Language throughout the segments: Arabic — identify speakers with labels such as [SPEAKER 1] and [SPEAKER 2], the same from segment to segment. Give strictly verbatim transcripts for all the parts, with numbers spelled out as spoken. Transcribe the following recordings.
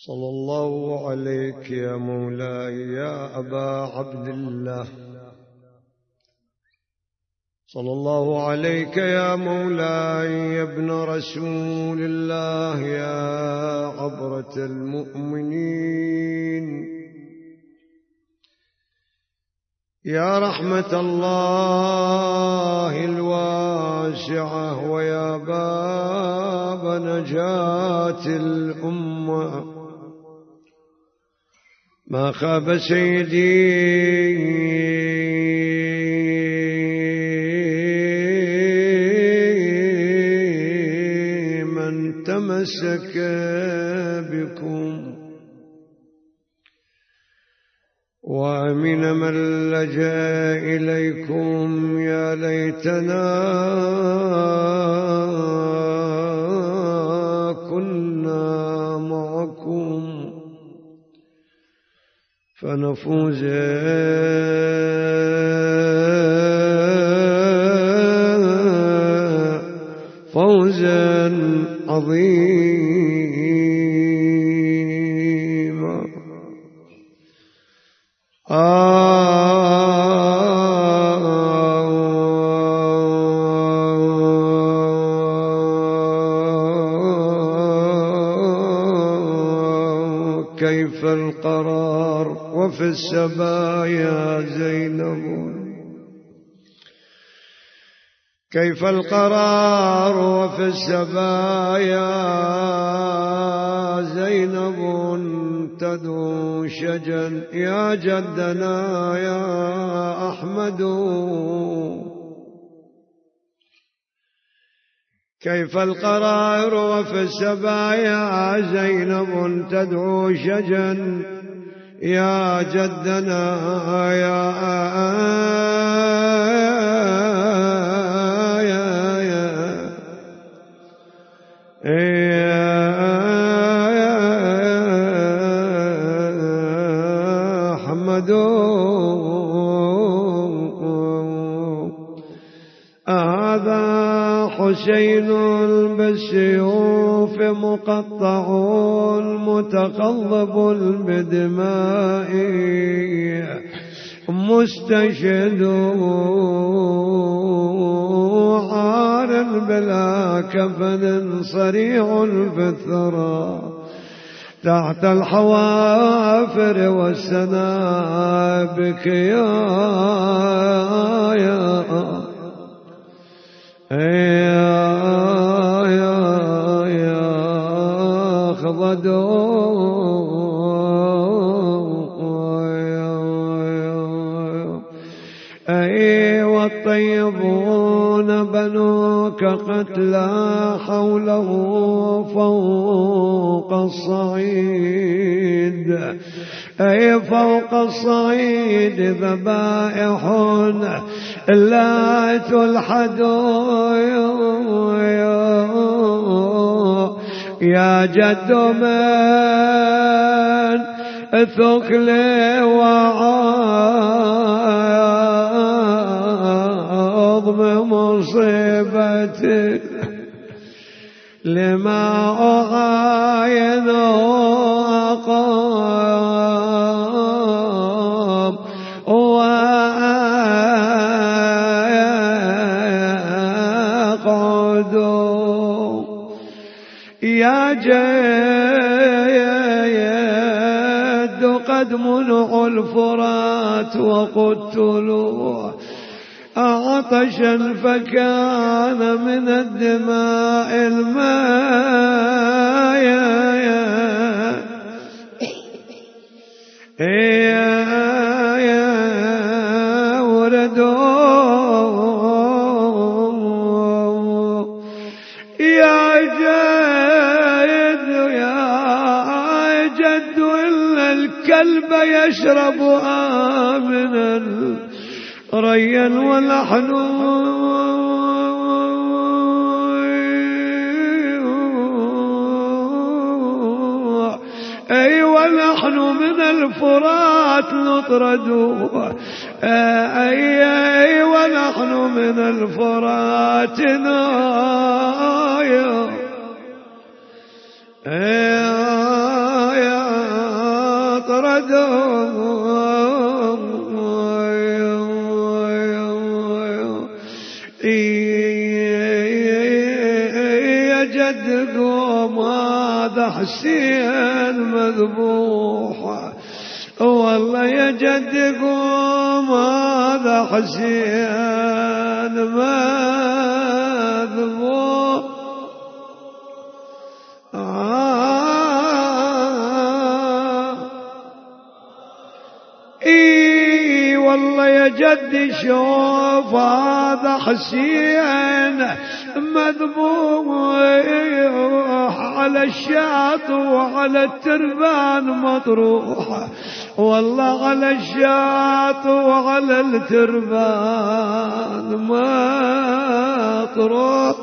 [SPEAKER 1] صلى الله عليك يا مولاي يا أبا عبد الله، صلى الله عليك يا مولاي يا ابن رسول الله يا عبرة المؤمنين، يا رحمة الله الواسعة ويا باب نجاة الأمة. ما خاب سيدي من تمسك بكم، وأمن من لجأ إليكم. يا ليتنا كنا معكم فنفوز فوزا عظيما. كيف القرار وفي السبايا زينب، كيف القرار وفي السبايا زينب تدعو شجا يا جدنا يا أحمد. كيف القرار وفي السبايا زينب تدعو شجا يا جدنا يا يا يا أحمد. هذا حسين بالسيوف مقطع متقلب بدماء مستشهد عار بلا كفن صريع في الثرى تحت الحوافر والسنابك يا يا يا يا يا خضدو أي والطيبون بنوك قتلى حوله فوق الصعيد، أي فوق الصعيد ذبائح لا تلحد يا جد من ثقل وعظم مصيبتي لما أعاين أقام وأقعد يا جد قد منعوا الفرات وقتلوا عطشا فكان من الدماء الماء يا يا يا وردوا يا جد يا جد إلا الكلب يشرب آمنا ريا ونحن أي ونحن من الفرات نطرد أي أي ونحن من الفرات نايا يا يا جد قوم هذا حسين مذبوح، والله يا جد قوم هذا حسين مذبوح. آه اي والله يا جدي شوف هذا حسين مذبوح على الشاط وعلى التربان مطروح، والله على الشاط وعلى التربان مطروح.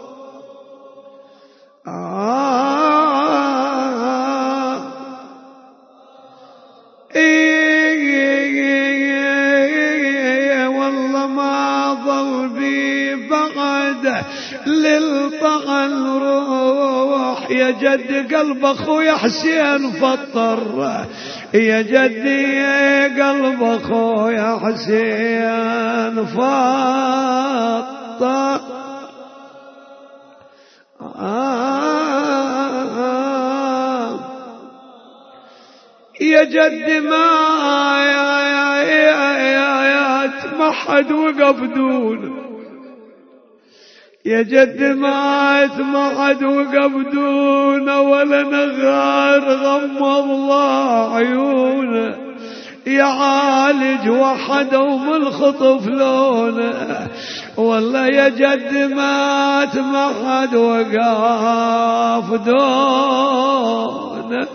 [SPEAKER 1] آه إيه والله ما ظل بي بعد للطعن روح، يا جد قلب أخويا حسين فطر، يا جدي قلب أخويا حسين فطر. آه يا جد ما يا يا يا يا ما حد وقف دون، يا جد ما ما حد وقف دون ولا نغار غمض الله عيونه، يعالج وحدهم الخطف لونه، والله يا جد مات ما حد وقف دونه.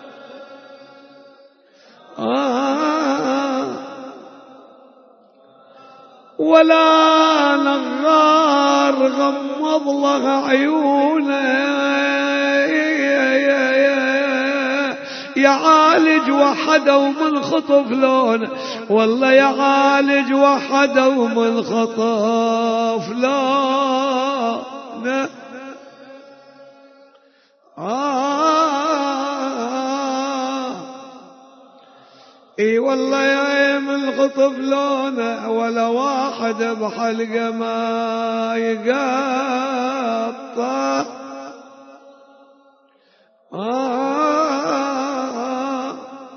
[SPEAKER 1] آه ولا نغار غمض له عيونه، يعالج وحده من خطف لونه، والله يعالج وحده من خطف لونه. آه اي والله يا من خطف لونه، ولا واحد بحلقه ما يقطع. آه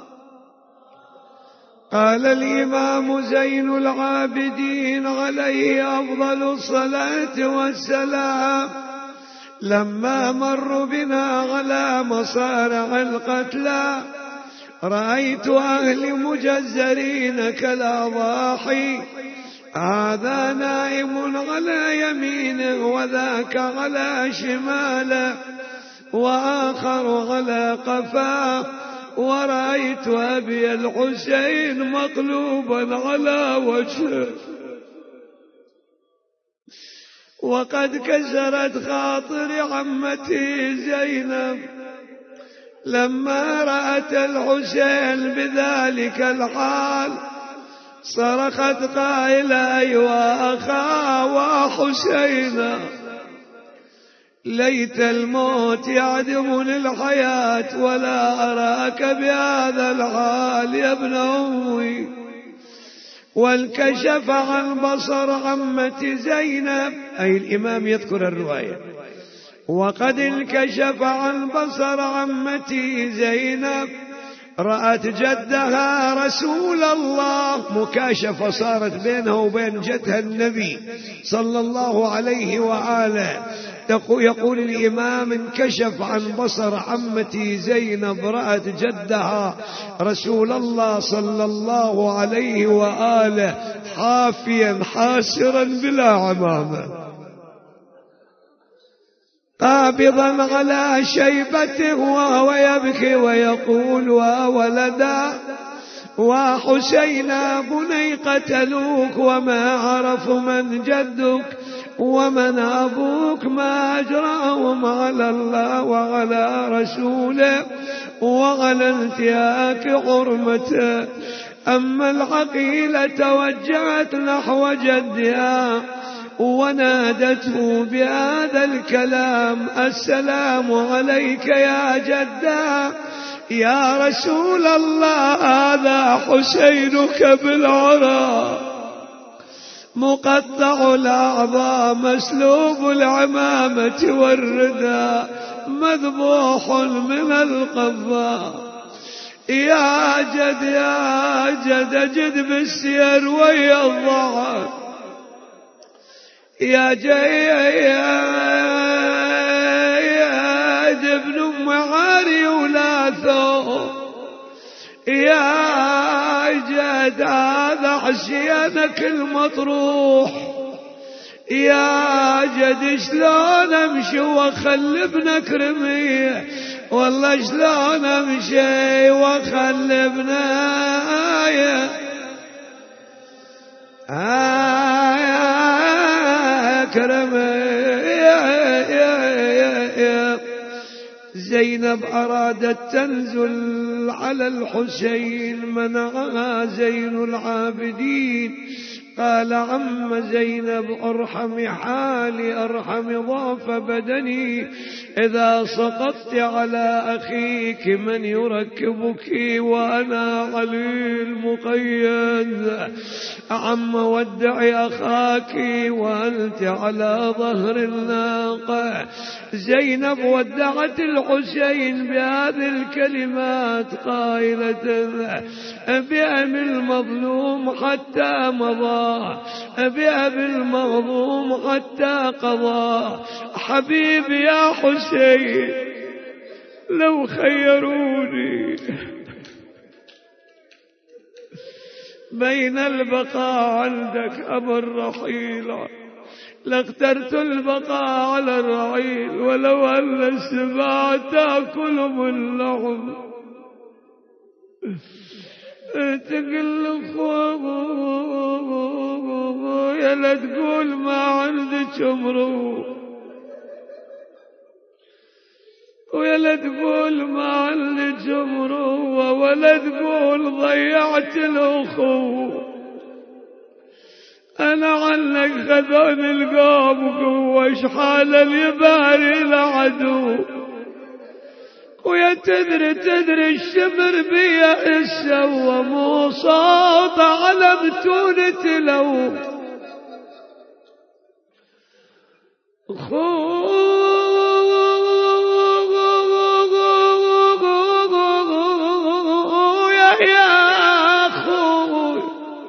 [SPEAKER 1] قال الإمام زين العابدين عليه أفضل الصلاة والسلام: لما مروا بنا على مصارع القتلى رأيت أهل مجزرين كالأضاحي، هذا نائم على يمينه وذاك على شماله وآخر على قفاه، ورأيت أبي الحسين مقلوبا على وجهه، وقد كسرت خاطر عمتي زينب لما رأت الحسين بذلك الحال، صرخت قائلة: أيوا أخا وحسينا، ليت الموت يعدمني الحياة ولا أراك بهذا الحال يا ابن أمي. وانكشف عن بصر عمتي زينب، أي الإمام يذكر الرواية، وقد انكشف عن بصر عمتي زينب، رأت جدها رسول الله، مكاشفة صارت بينها وبين جدها النبي صلى الله عليه وآله. يقول الإمام: انكشف عن بصر عمتي زينب، رأت جدها رسول الله صلى الله عليه وآله حافيا حاسرا بلا عمامة، قابضا على شيبته وهو يبكي ويقول: وولدا وحسينا بني قتلوك وما عرفوا من جدك ومن أبوك، ما أجرأهم على الله وعلى رسوله وعلى انتهاك حرمته. أما العقيلة توجهت نحو جدها ونادته بهذا الكلام: السلام عليك يا جدا، يا رسول الله هذا حسينك بالعرى مقطع الأعضاء مسلوب العمامة والرداء مذبوح من القضاء. يا جد يا جد جد بالسير ويا الضعف يا جيد ابن ام عاري ولاثو يا جد هذا حشيانك المطروح يا جد شلون امشي واخلي ابنك رميه والله شلون امشي واخلي ابنك رميه. زينب أرادت تنزل على الحسين منعها زين العابدين قال عم زينب ارحمي حالي ارحمي ضعف بدني إذا سقطت على أخيك من يركبك وأنا علي المقيد. عم ودعي أخاك وأنت على ظهر الناقة. زينب ودعت الحسين بهذه الكلمات قائلة بأبي المظلوم حتى مضى بأبي المظلوم حتى قضى. حبيبي يا حسين لو خيروني بين البقاء عندك أم الرحيل لاخترت البقاء على الرحيل ولو أن السباع تأكل من لحم. تقول يا لا تقول ما عندك امرو ويا لا تقول ما عندك امرو ولا تقول ضيعت الأخو. أنا عنك خذون القوم قوة شحال اليباري العدو ويا تدري تدري الشمر بيا السوى مو صوت على متونة لو خويا يا خويا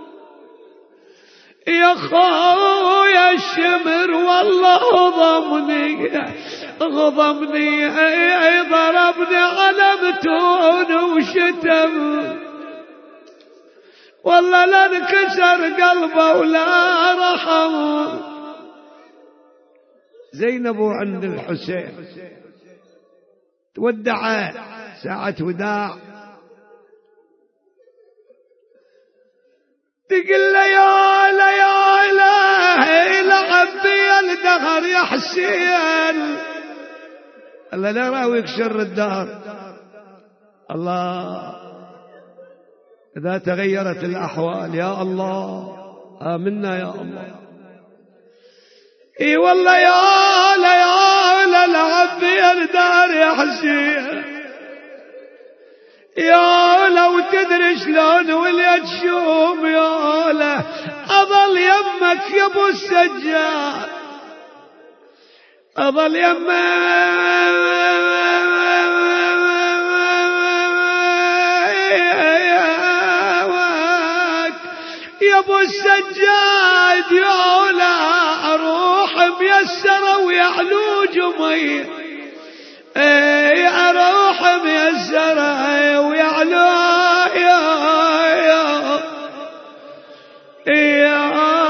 [SPEAKER 1] يا خويا الشمر والله ضمني غضبني ضربني على متون وشتم والله لا انكسر قلبه ولا رحم. زينب عند الحسين تودع ساعة وداع تقول له يا لا يا إلهي لعبي الدهر يا حسين. الله لا راويك شر الدهر. الله إذا تغيرت الأحوال يا الله آمنا يا الله. اي والله يا لا يا لا لعبي الدهر يا حسين يا لو تدري شلون وليت شوم يا لا أظل يمك يا ابو السجاد أظل يمك يا ابو السجاد يا لا أروح ميسرة ويعلو جميل اي أروح ميسرة ويعلو يا يا يا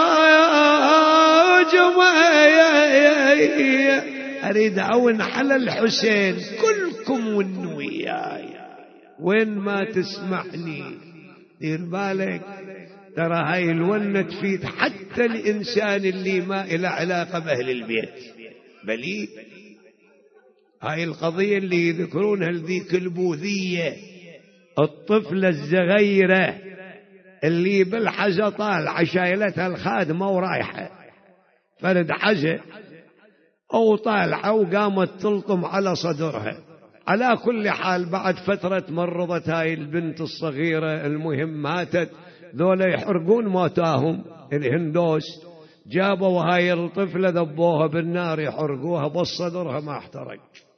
[SPEAKER 1] جميل. أريد أون على الحسين كلكم والنوياي وين ما تسمعني دير بالك ترى هاي الونة تفيد حتى الإنسان اللي ما إلى علاقة بأهل البيت بليد. هاي القضية اللي يذكرونها لذيك البوذية الطفلة الزغيرة اللي بالحجة طالعة شايلتها الخادمة ورايحة فرد حجة أو طالعة وقامت تلطم على صدرها على كل حال بعد فترة مرضت هاي البنت الصغيرة، المهم ماتت. ذولا يحرقون موتاهم الهندوس، جابوا هاي الطفلة ذبوها بالنار يحرقوها، بس صدرها ما احترق.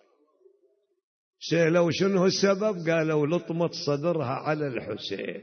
[SPEAKER 1] سألوا شنو السبب؟ قالوا لطمت صدرها على الحسين.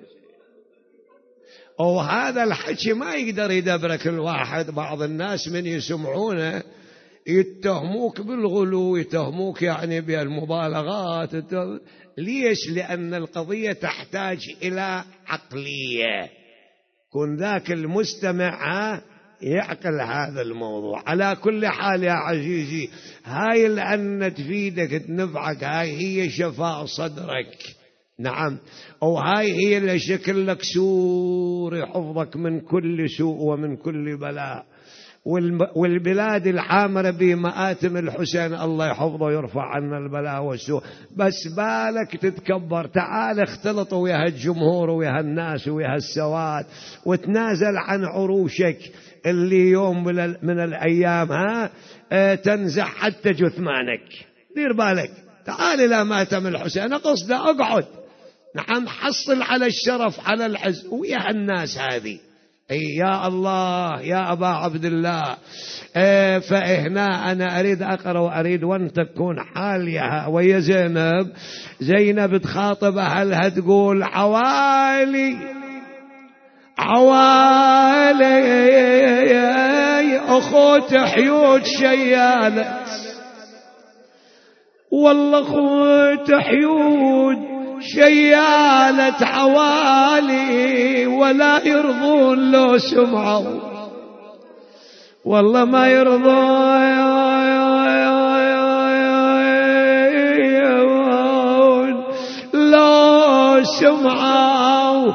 [SPEAKER 1] وهذا الحكي ما يقدر يدبرك الواحد. بعض الناس من يسمعونه يتهموك بالغلو، يتهموك يعني بالمبالغات. ليش؟ لأن القضية تحتاج إلى عقلية، كن ذاك المستمع يعقل هذا الموضوع. على كل حال يا عزيزي، هاي لأن تفيدك تنفعك، هاي هي شفاء صدرك. نعم، وهاي هي اللي شكل لك سور يحفظك من كل سوء ومن كل بلاء. والبلاد العامرة بمآتم الحسين الله يحفظه ويرفع عنا البلاء والسوء. بس بالك تتكبر، تعال اختلط ويا الجمهور ويا الناس ويا السواد، وتنازل عن عروشك اللي يوم من الأيام ها تنزع حتى جثمانك. دير بالك، تعال إلى ماتم الحسين، قصد أقعد. نعم، حصل على الشرف على العز ويا الناس هذه. أي يا الله يا أبا عبد الله. اه فهنا أنا أريد أقرأ وأريد وأن تكون حاليها ويا زينب. زينب تخاطب أهلها تقول عوالي عوالي أخوت حيود شيالة، والله أخوت حيود شيالة عوالي ولا يرضون لو سمعوا، والله ما يرضون لو سمعوا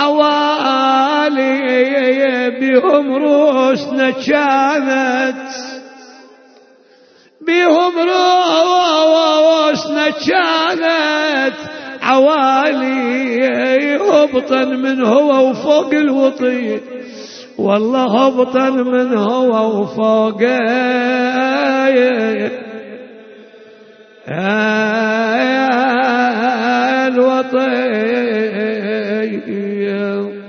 [SPEAKER 1] عوالي بهم روسنا كانت، بهم روسنا كانت عوالي هبطا من هو وفوق الوطين، والله هبطا من هو وفوق الوطين.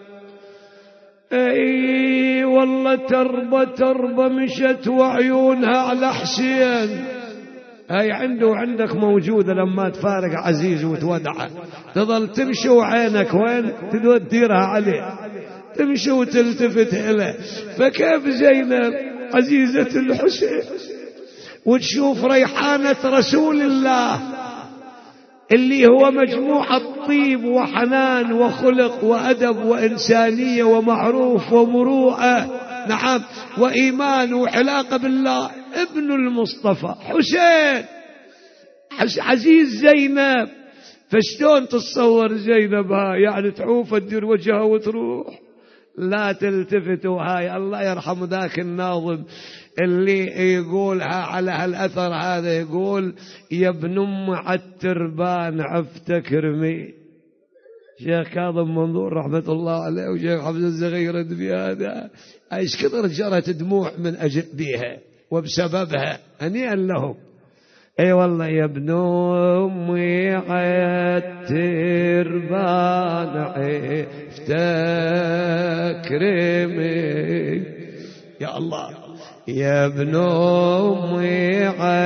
[SPEAKER 1] اي والله تربة تربة مشت وعيونها على حسين. هاي عنده وعندك موجودة، لما تفارق عزيز وتودعه تظل تمشي وعينك وين تديرها عليه، تمشي وتلتفت إليه. فكيف زينب عزيزة الحسين وتشوف ريحانة رسول الله اللي هو مجموعة طيب وحنان وخلق وأدب وإنسانية ومعروف ومروءة، نعم، وإيمان وعلاقة بالله، ابن المصطفى حسين عزيز زينب. فشلون تتصور زينب هاي؟ يعني تعوف تدير وجهها وتروح، لا تلتفتوا. هاي الله يرحم ذاك الناظم اللي يقولها على هالأثر هذا، يقول يا ابن أم عالتربان عفتك رمي. شيخ كاظم منظور رحمة الله عليه وشيخ حفظ الزغير بهذا ايش كثر جرت دموع من أجل بيها وبسببها، هنيئا لهم. اي والله يا ابن امي عالتربان عفتك رمي، يا الله يا ابن امي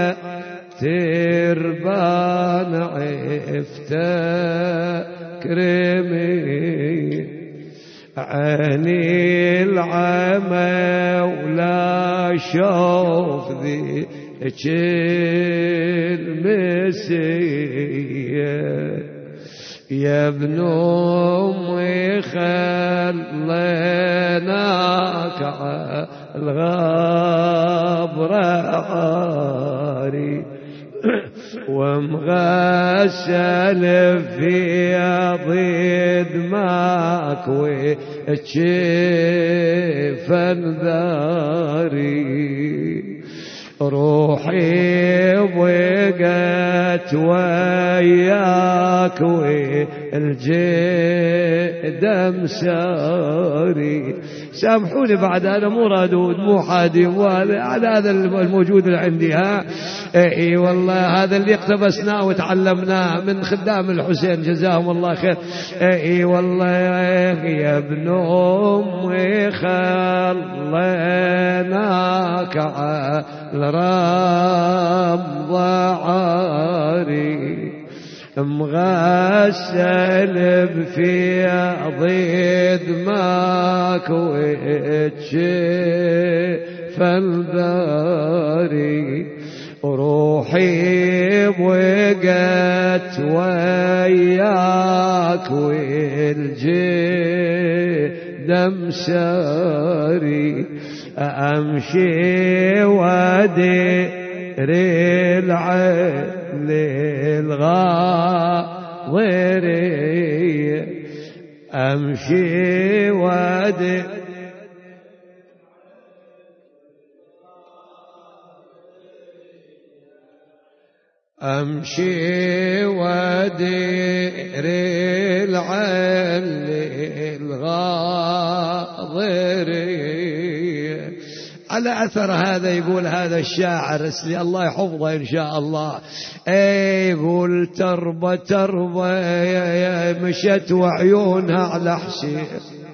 [SPEAKER 1] عالتربان عفتك رمي، عيني العمى ولا شوف ذيك المسية، يا ابن أمي خليناك الغبرة عاري ومغسل في ضد ماكوي تشيفن ذاري، روحي ضيقت وياك والجيد مساري. سامحوني بعد أنا مو رادود مو حادي على هذا الموجود اللي عندي. ها اي والله هذا اللي اقتبسناه وتعلمناه من خدام الحسين جزاهم الله خير. اي والله يا ابن امي خليناك على الرمض عاري مغسل بفيض دماك وتشف الباري. روحي ضيقت وياك والجيد مساري. أمشي وادير العين للغاضري. أمشي وادير أمشي وادير العين للغاضري. على أثر هذا يقول هذا الشاعر اسلي الله يحفظه إن شاء الله. اي يقول تربة تربة مشت وعيونها على حسين.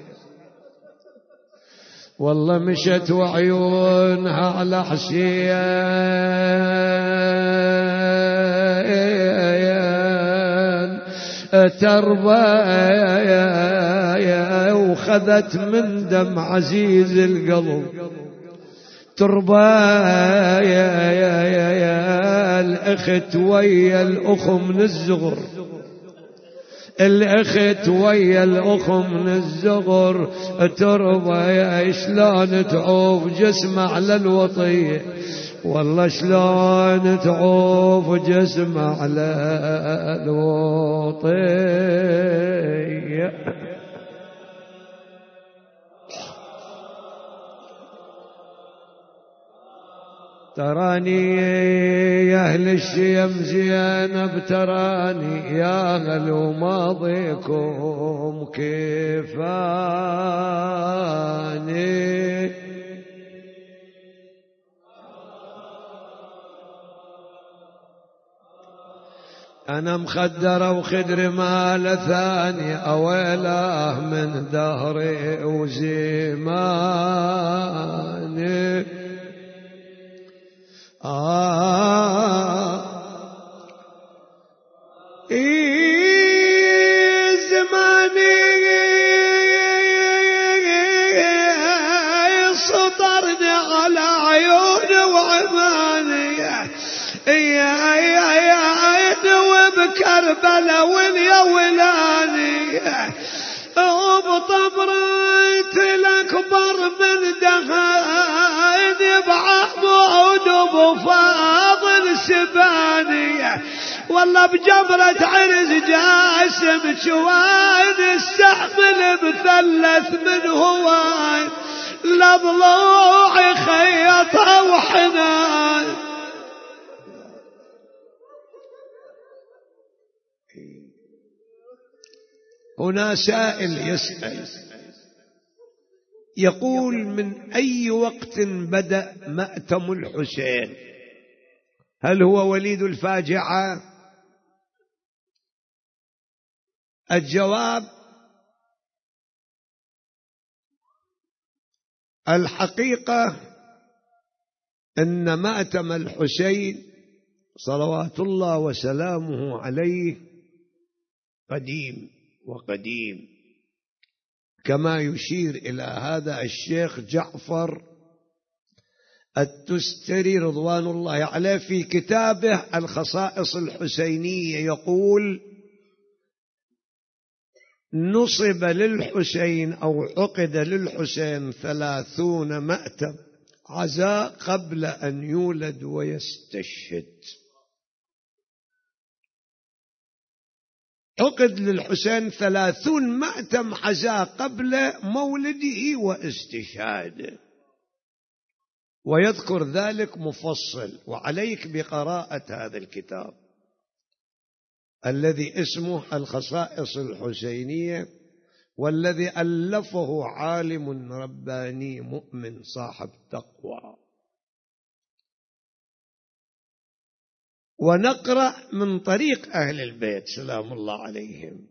[SPEAKER 1] والله مشت وعيونها على حسين. تربة وخذت من دم عزيز القلب. تربى يا يا يا يا الأخت ويا الأخ من الزغر. الأخت ويا الأخ من الزغر. تربى يا شلون تعوف جسمه على الوطية. والله شلون تعوف جسمه على الوطية. تراني يا أهل الشيم زينب تراني يا أهل ماضيكم كيفاني. أنا مخدرة وخدر مال ثاني أويله من دهري وزماني. آه إيه زماني سطرني على عيون وعماني. يا يا يا وبكربلا واليا ولاني. وبطبرت الأكبر من دهاني بعمود وبفاضل سباني. والله بجمرة عرز جاسم شوان استحمل مثلث من هوان لضلوعي خيطة وحنان. هنا سائل يسأل يقول من أي وقت بدأ مأتم الحسين؟ هل هو وليد الفاجعة؟ الجواب الحقيقة أن مأتم الحسين صلوات الله وسلامه عليه قديم وقديم، كما يشير إلى هذا الشيخ جعفر التستري رضوان الله عليه في كتابه الخصائص الحسينية، يقول: نصب للحسين أو عقد للحسين ثلاثون مأتم عزاء قبل أن يولد ويستشهد. عقد للحسين ثلاثون مأتم عزاء قبل مولده واستشهاده. ويذكر ذلك مفصل. وعليك بقراءة هذا الكتاب الذي اسمه الخصائص الحسينية، والذي ألفه عالم رباني مؤمن صاحب تقوى. ونقرأ من طريق أهل البيت سلام الله عليهم،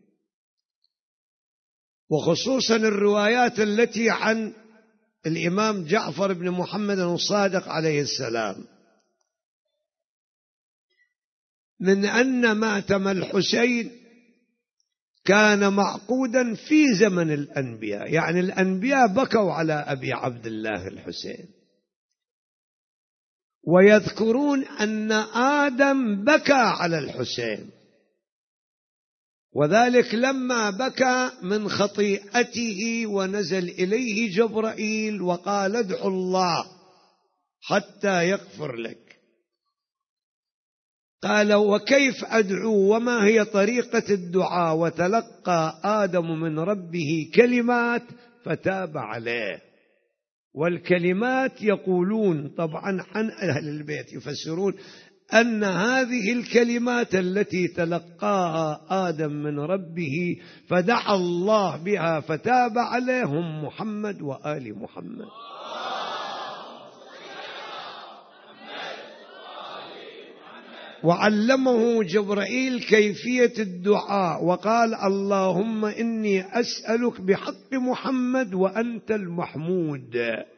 [SPEAKER 1] وخصوصا الروايات التي عن الإمام جعفر بن محمد الصادق عليه السلام، من أن ماتم الحسين كان معقودا في زمن الأنبياء، يعني الأنبياء بكوا على أبي عبد الله الحسين، ويذكرون أن آدم بكى على الحسين، وذلك لما بكى من خطيئته ونزل إليه جبرائيل وقال ادعو الله حتى يغفر لك. قال وكيف أدعو وما هي طريقة الدعاء؟ وتلقى آدم من ربه كلمات فتاب عليه. والكلمات يقولون طبعا عن أهل البيت يفسرون أن هذه الكلمات التي تلقاها آدم من ربه فدعا الله بها فتاب عليهم محمد وآل محمد. وعلمه جبرائيل كيفية الدعاء وقال اللهم إني أسألك بحق محمد وأنت المحمود.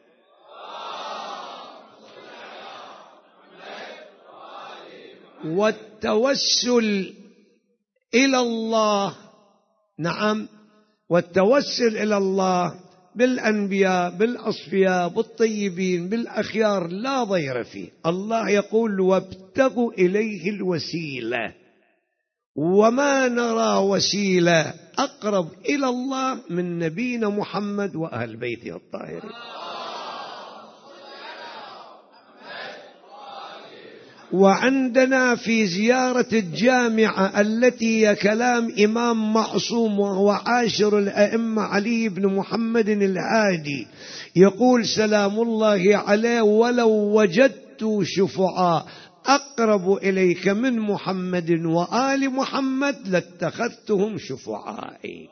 [SPEAKER 1] والتوسل إلى الله، نعم، والتوسل إلى الله بالأنبياء بالأصفياء بالطيبين بالأخيار لا ضير فيه. الله يقول وابتغوا إليه الوسيلة، وما نرى وسيلة أقرب إلى الله من نبينا محمد وأهل بيته الطاهرين. وعندنا في زيارة الجامعة التي هي كلام إمام معصوم وهو عاشر الأئمة علي بن محمد الهادي، يقول سلام الله عليه ولو وجدت شفعاء أقرب إليك من محمد وآل محمد لاتخذتهم شفعائي.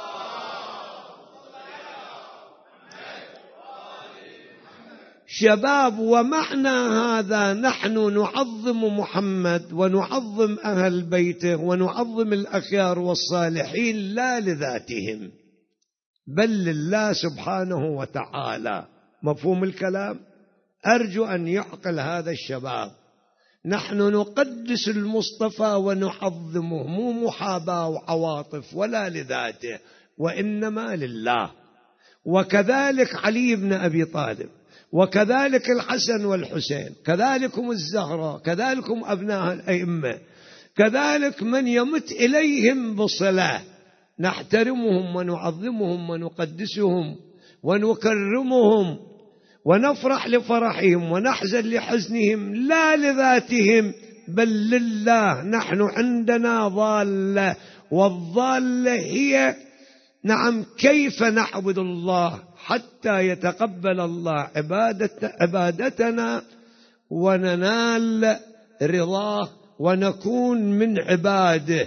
[SPEAKER 1] شباب، ومعنى هذا نحن نعظم محمد ونعظم أهل بيته ونعظم الأخيار والصالحين لا لذاتهم بل لله سبحانه وتعالى. مفهوم الكلام؟ أرجو أن يعقل هذا الشباب. نحن نقدس المصطفى ونعظمه، مو محاباة وعواطف ولا لذاته، وإنما لله. وكذلك علي بن أبي طالب، وكذلك الحسن والحسين، كذلكم الزهراء، كذلكم أبناء الأئمة، كذلك من يمت إليهم بصلاة نحترمهم ونعظمهم ونقدسهم ونكرمهم ونفرح لفرحهم ونحزن لحزنهم لا لذاتهم بل لله. نحن عندنا ضالة، والضالة هي نعم كيف نعبد الله حتى يتقبل الله عبادة عبادتنا وننال رضاه ونكون من عباده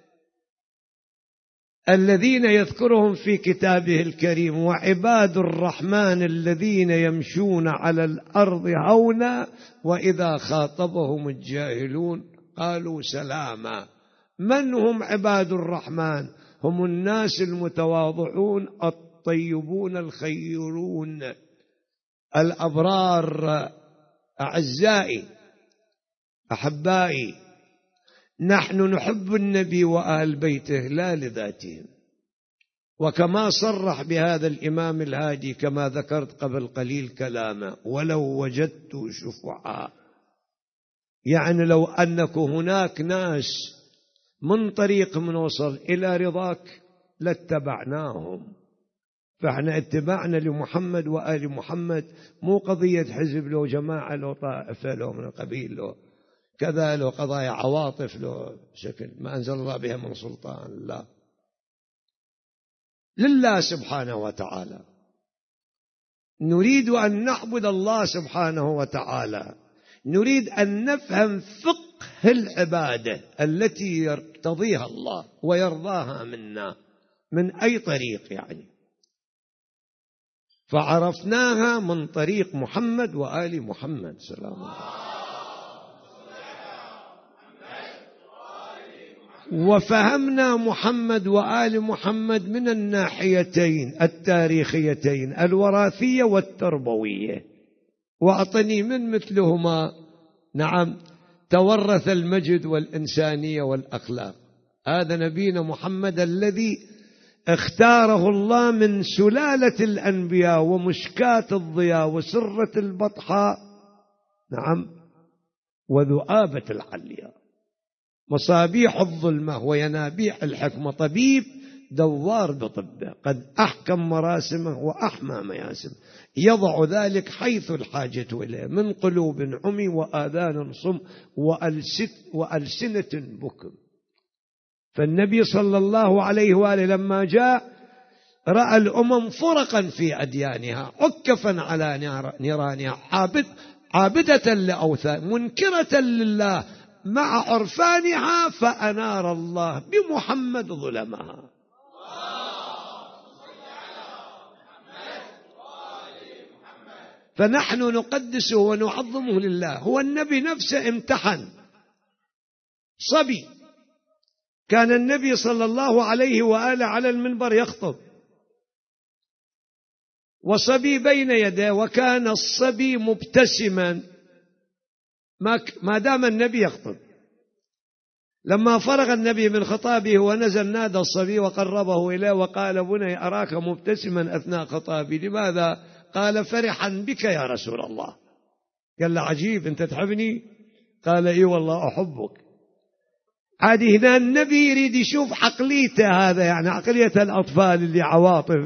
[SPEAKER 1] الذين يذكرهم في كتابه الكريم وعباد الرحمن الذين يمشون على الأرض هونا وإذا خاطبهم الجاهلون قالوا سلاما. من هم عباد الرحمن؟ هم الناس المتواضعون الطيبون الخيرون الأبرار. أعزائي أحبائي، نحن نحب النبي وآل بيته لا لذاتهم، وكما صرح بهذا الإمام الهادي كما ذكرت قبل قليل كلامه ولو وجدت شفعاء، يعني لو أنك هناك ناس من طريق من وصل إلى رضاك لاتبعناهم. فاحنا اتباعنا لمحمد وآل محمد مو قضية حزب له جماعة له طائفة له من القبيل له كذا له قضايا عواطف له شكل ما أنزل الله بها من سلطان، لا، لله سبحانه وتعالى. نريد أن نعبد الله سبحانه وتعالى، نريد أن نفهم فقه العبادة التي يرتضيها الله ويرضاها منا من أي طريق يعني، فعرفناها من طريق محمد وآل محمد سلام الله. وفهمنا محمد وآل محمد من الناحيتين التاريخيتين الوراثية والتربوية، وأعطني من مثلهما. نعم، تورث المجد والإنسانية والأخلاق. هذا نبينا محمد الذي اختاره الله من سلالة الأنبياء ومشكاة الضياء وسرة البطحاء، نعم، وذؤابة العلياء، مصابيح الظلمة وينابيع الحكمة، طبيب دوار بطبه، قد أحكم مراسمه وأحمى مياسمه، يضع ذلك حيث الحاجة إليه، من قلوب عمي وآذان صم وألسنة بكم. فالنبي صلى الله عليه وآله لما جاء رأى الأمم فرقا في أديانها، عكفا على نيرانها، عابد عابدة لأوثان، منكرة لله مع عرفانها، فأنار الله بمحمد ظلمها. فنحن نقدسه ونعظمه لله. هو النبي نفسه امتحن صبي، كان النبي صلى الله عليه وآله على المنبر يخطب وصبي بين يديه، وكان الصبي مبتسما ما دام النبي يخطب. لما فرغ النبي من خطابه ونزل نادى الصبي وقربه إليه وقال: بني أراك مبتسما أثناء خطابي، لماذا؟ قال: فرحا بك يا رسول الله. قال له: عجيب، أنت تحبني؟ قال: إي والله أحبك. عادي هنا النبي يريد يشوف عقليته، هذا يعني عقلية الأطفال اللي عواطف.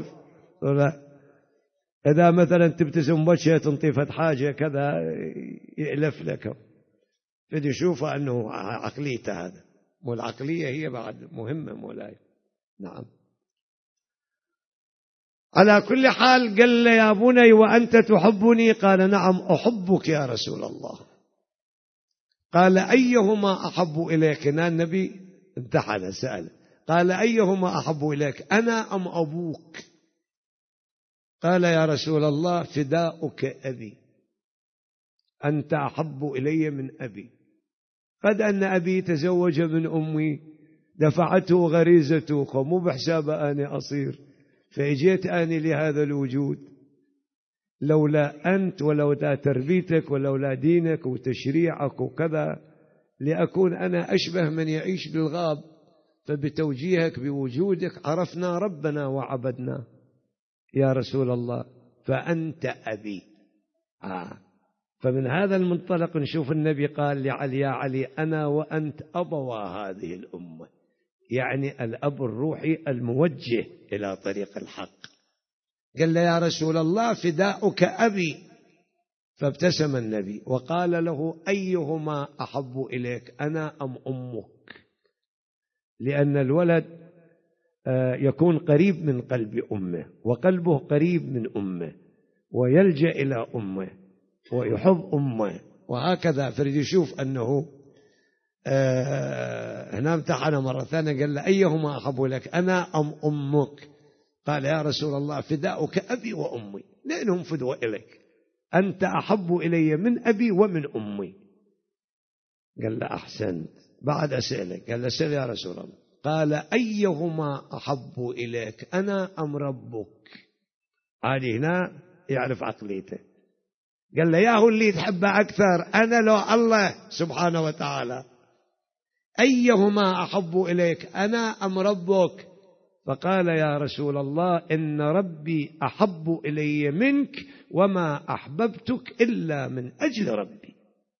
[SPEAKER 1] إذا مثلا تبتسم وجهه تنطيفت حاجة كذا يألف لك، فدي يشوفه أنه عقليته هذا، والعقلية هي بعد مهمة مولاي. نعم. على كل حال قال له: يا بني وأنت تحبني؟ قال: نعم أحبك يا رسول الله. قال: أيهما أحب إليك؟ النبي امتحن سأل، قال: أيهما أحب إليك، أنا أم أبوك؟ قال: يا رسول الله فداؤك أبي، أنت أحب إلي من أبي. قد أن أبي تزوج من أمي، دفعته غريزته، مو بحساب أني أصير، فإجيت أني لهذا الوجود، لولا أنت ولولا تربيتك ولولا دينك وتشريعك وكذا لأكون أنا أشبه من يعيش بالغاب، فبتوجيهك بوجودك عرفنا ربنا وعبدنا يا رسول الله، فأنت أبي. آه. فمن هذا المنطلق نشوف النبي قال لعلي: يا علي أنا وأنت أبوا هذه الأمة، يعني الأب الروحي الموجه إلى طريق الحق. قال له: يا رسول الله فداؤك أبي. فابتسم النبي وقال له: أيهما أحب إليك، أنا أم أمك؟ لأن الولد يكون قريب من قلب أمه، وقلبه قريب من أمه، ويلجأ إلى أمه ويحب أمه، وهكذا. فريد يشوف أنه هنا امتحن مرة ثانية، قال له: أيهما أحب لك، أنا أم أمك؟ قال: يا رسول الله فداؤك أبي وأمي، لأنهم فدوا إليك، أنت أحب إلي من أبي ومن أمي. قال له: أحسنت. بعد أسألك، قال له: سل يا رسول الله. قال: أيهما أحب إليك، أنا أم ربك؟ هذه هنا يعرف عقليته. قال له: ياهو اللي تحبه أكثر، أنا لو الله سبحانه وتعالى. أيهما أحب إليك، أنا أم ربك؟ فقال: يا رسول الله إن ربي أحب إلي منك، وما أحببتك إلا من أجل ربي.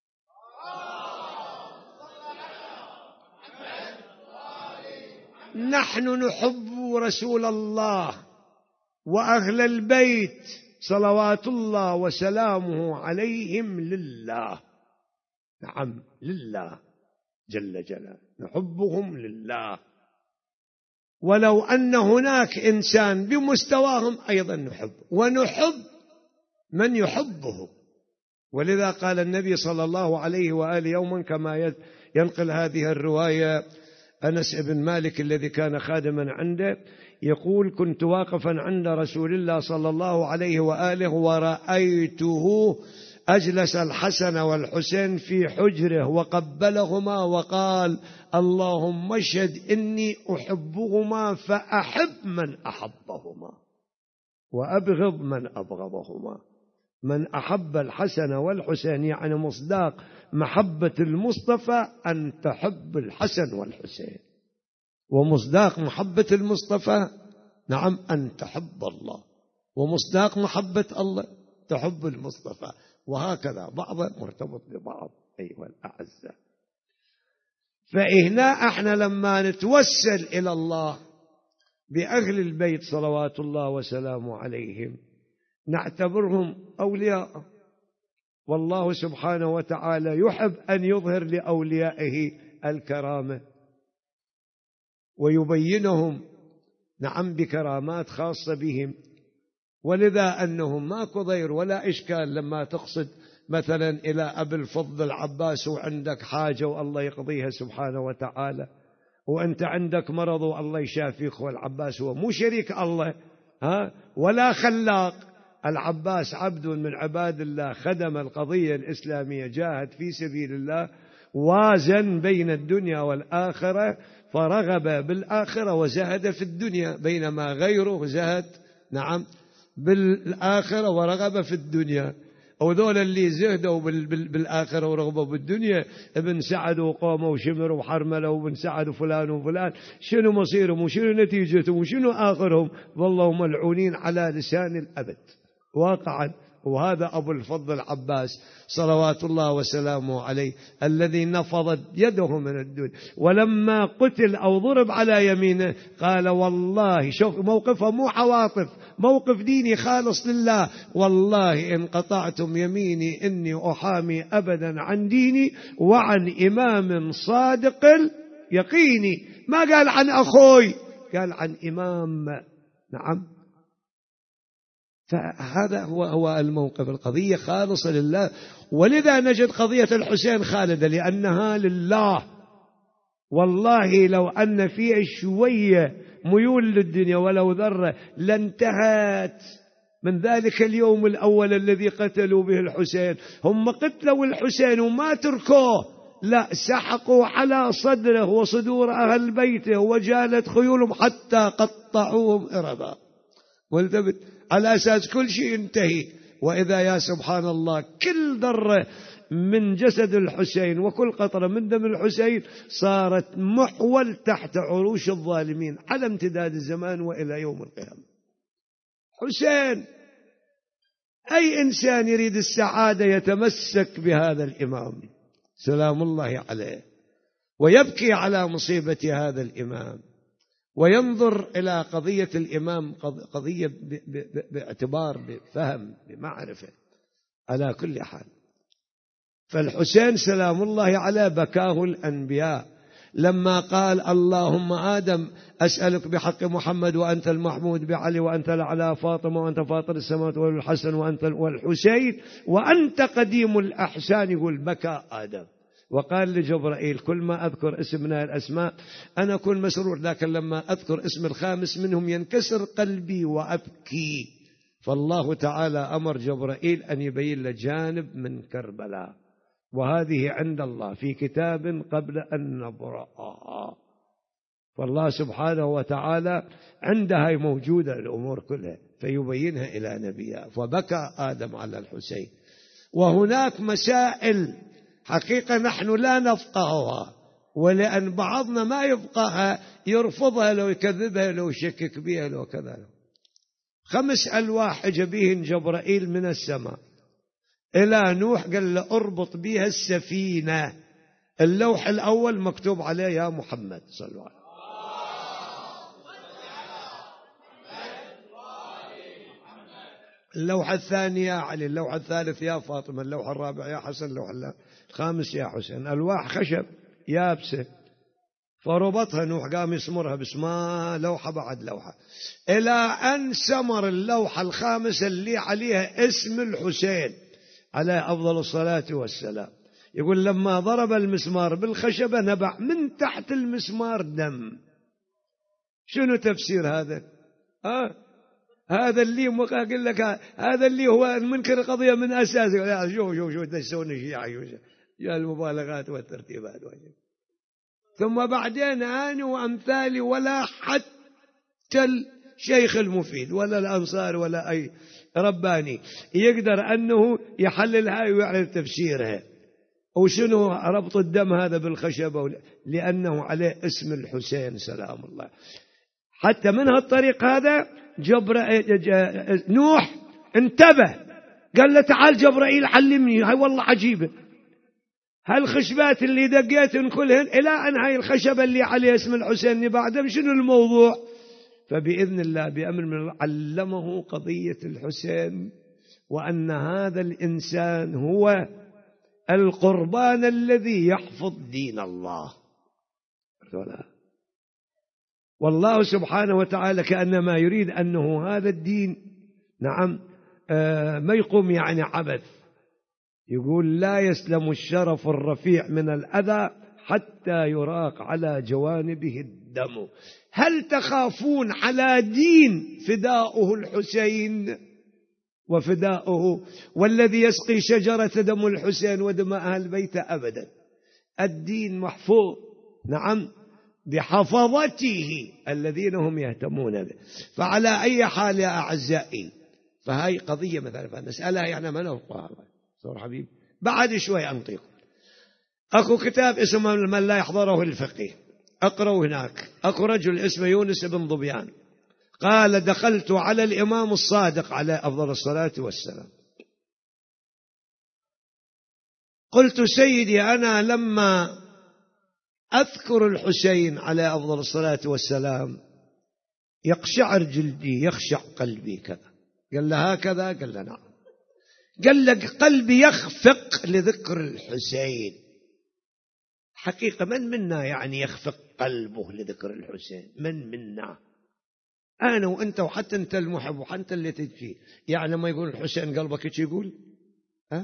[SPEAKER 1] نحن نحب رسول الله وأهل البيت صلوات الله وسلامه عليهم لله. نعم، لله جل جلاله، نحبهم لله، ولو أن هناك إنسان بمستواهم أيضا نحب، ونحب من يحبه. ولذا قال النبي صلى الله عليه وآله يوما كما ينقل هذه الرواية أنس بن مالك الذي كان خادما عنده، يقول: كنت واقفا عند رسول الله صلى الله عليه وآله ورأيته أجلس الحسن والحسين في حجره وقبلهما وقال: اللهم اشهد إني أحبهما فأحب من أحبهما وأبغض من أبغضهما. من أحب الحسن والحسين يعني مصداق محبة المصطفى أن تحب الحسن والحسين، ومصداق محبة المصطفى نعم أن تحب الله، ومصداق محبة الله تحب المصطفى، وهكذا بعض مرتبط ببعض. أيها الأعزاء، فإهنا احنا لما نتوسل إلى الله بأهل البيت صلوات الله وسلامه عليهم نعتبرهم أولياء، والله سبحانه وتعالى يحب أن يظهر لأوليائه الكرامة ويبينهم نعم بكرامات خاصة بهم. ولذا أنهم ماكو ضير ولا إشكال لما تقصد مثلا إلى أبي الفضل العباس وعندك حاجة والله يقضيها سبحانه وتعالى، وأنت عندك مرض والله يشافيك، والعباس هو مو شريك الله ها ولا خلاق. العباس عبد من عباد الله، خدم القضية الإسلامية، جاهد في سبيل الله، وازن بين الدنيا والآخرة، فرغب بالآخرة وزهد في الدنيا، بينما غيره زهد نعم بالآخرة ورغب في الدنيا. وذول اللي زهدوا بالآخرة ورغبوا بالدنيا ابن سعد وقومه وشمر وحرملة وابن سعد وفلان وفلان، شنو مصيرهم وشنو نتيجتهم وشنو آخرهم؟ والله ملعونين على لسان الأبد واقعا. وهذا أبو الفضل العباس صلوات الله وسلامه عليه الذي نفضت يده من الدنيا، ولما قتل أو ضرب على يمينه قال: والله، شوف موقفه مو عواطف، موقف ديني خالص لله، والله إن قطعتم يميني إني أحامي أبدا عن ديني وعن إمام صادق يقيني. ما قال عن أخوي، قال عن إمام. نعم، فهذا هو هو الموقف، القضية خالصة لله. ولذا نجد قضية الحسين خالدة لأنها لله. والله لو أن فيه شوية ميول للدنيا ولو ذرة لانتهت من ذلك اليوم الأول الذي قتلوا به الحسين. هم قتلوا الحسين وما تركوه، لا، سحقوا على صدره وصدور أهل بيته وجالت خيولهم حتى قطعوهم إربا، والتفت على أساس كل شيء ينتهي. وإذا يا سبحان الله كل ذرة من جسد الحسين وكل قطرة من دم الحسين صارت محول تحت عروش الظالمين على امتداد الزمان وإلى يوم القيامة. حسين، أي إنسان يريد السعادة يتمسك بهذا الإمام سلام الله عليه، ويبكي على مصيبة هذا الإمام، وينظر إلى قضية الإمام قضية باعتبار، بفهم، بمعرفة على كل حال. فالحسين سلام الله عليه بكاه الأنبياء لما قال: اللهم آدم أسألك بحق محمد وأنت المحمود بعلي وأنت الأعلى فاطمة وأنت فاطر السماوات والحسن وأنت والحسين وأنت قديم الأحسان. يقول بكى آدم. وقال لجبرائيل: كل ما أذكر اسم من الأسماء أنا أكون مسرور، لكن لما أذكر اسم الخامس منهم ينكسر قلبي وأبكي. فالله تعالى أمر جبرائيل أن يبين له جانب من كربلاء، وهذه عند الله في كتاب قبل أن نبرأها. فالله سبحانه وتعالى عندها موجودة الأمور كلها فيبينها إلى نبيها. فبكى آدم على الحسين. وهناك مسائل حقيقة نحن لا نفقهها، ولأن بعضنا ما يفقهها يرفضها لو يكذبها لو يشكك بها لو كذا. خمس ألواح جبيهن جبرائيل من السماء إلى نوح، قال له اربط بها السفينة. اللوح الأول مكتوب عليه يا محمد صلى الله عليه وسلم. اللوحة الثانية يا علي، اللوحة الثالث يا فاطمة، اللوحة الرابع يا حسن، اللوحة الخامس يا حسين. ألواح خشب يابسة فربطها نوح، قام يسمرها باسمها لوحة بعد لوحة، إلى أن سمر اللوحة الخامسة اللي عليها اسم الحسين عليه أفضل الصلاة والسلام. يقول لما ضرب المسمار بالخشبة نبع من تحت المسمار دم. شنو تفسير هذا؟ آه هذا اللي أقول لك هذا اللي هو منكر قضية من أساسه. شوف شوف شوف تسوون الشيعة يا المبالغات والترتيبات. ثم بعدين أنا وأمثالي ولا حتى الشيخ المفيد ولا الأنصار ولا أي رباني يقدر أنه يحللها ويعرف تفسيرها. وشنو ربط الدم هذا بالخشبة؟ لأنه عليه اسم الحسين سلام الله. حتى من هالطريق هذا جبر نوح انتبه، قال له تعال جبرائيل علمني. هاي والله عجيبة، هالخشبات اللي دقيتن كلهن إلى أن هاي الخشبة اللي عليه اسم الحسين بعدهم شنو الموضوع؟ فبإذن الله بأمر من الله علمه قضية الحسين، وأن هذا الإنسان هو القربان الذي يحفظ دين الله. والله سبحانه وتعالى كأنما يريد أنه هذا الدين نعم آه ما يقوم يعني عبث. يقول لا يسلم الشرف الرفيع من الأذى حتى يراق على جوانبه الدم. هل تخافون على دين فداؤه الحسين وفداؤه والذي يسقي شجرة دم الحسين ودماء أهل البيت؟ أبدا. الدين محفوظ نعم بحفظته الذين هم يهتمون به. فعلى أي حال يا أعزائي، فهي قضية مثلا فنسألها يعني ما نفقها صور حبيب. بعد شوي أنطيق أكو كتاب اسمه من لا يحضره الفقيه، أقرأوا هناك. أكو رجل اسمه يونس بن ضبيان قال دخلت على الإمام الصادق عليه أفضل الصلاة والسلام، قلت سيدي أنا لما أذكر الحسين عليه أفضل الصلاة والسلام يقشعر جلدي يخشع قلبي كذا. قال له هكذا؟ قال له نعم. قال لك قلبي يخفق لذكر الحسين. حقيقة من منا يعني يخفق قلبه لذكر الحسين؟ من منا؟ أنا وأنت وحتى أنت المحب وحتى اللي تجي يعني ما يقول الحسين قلبك ايش يقول؟ ها؟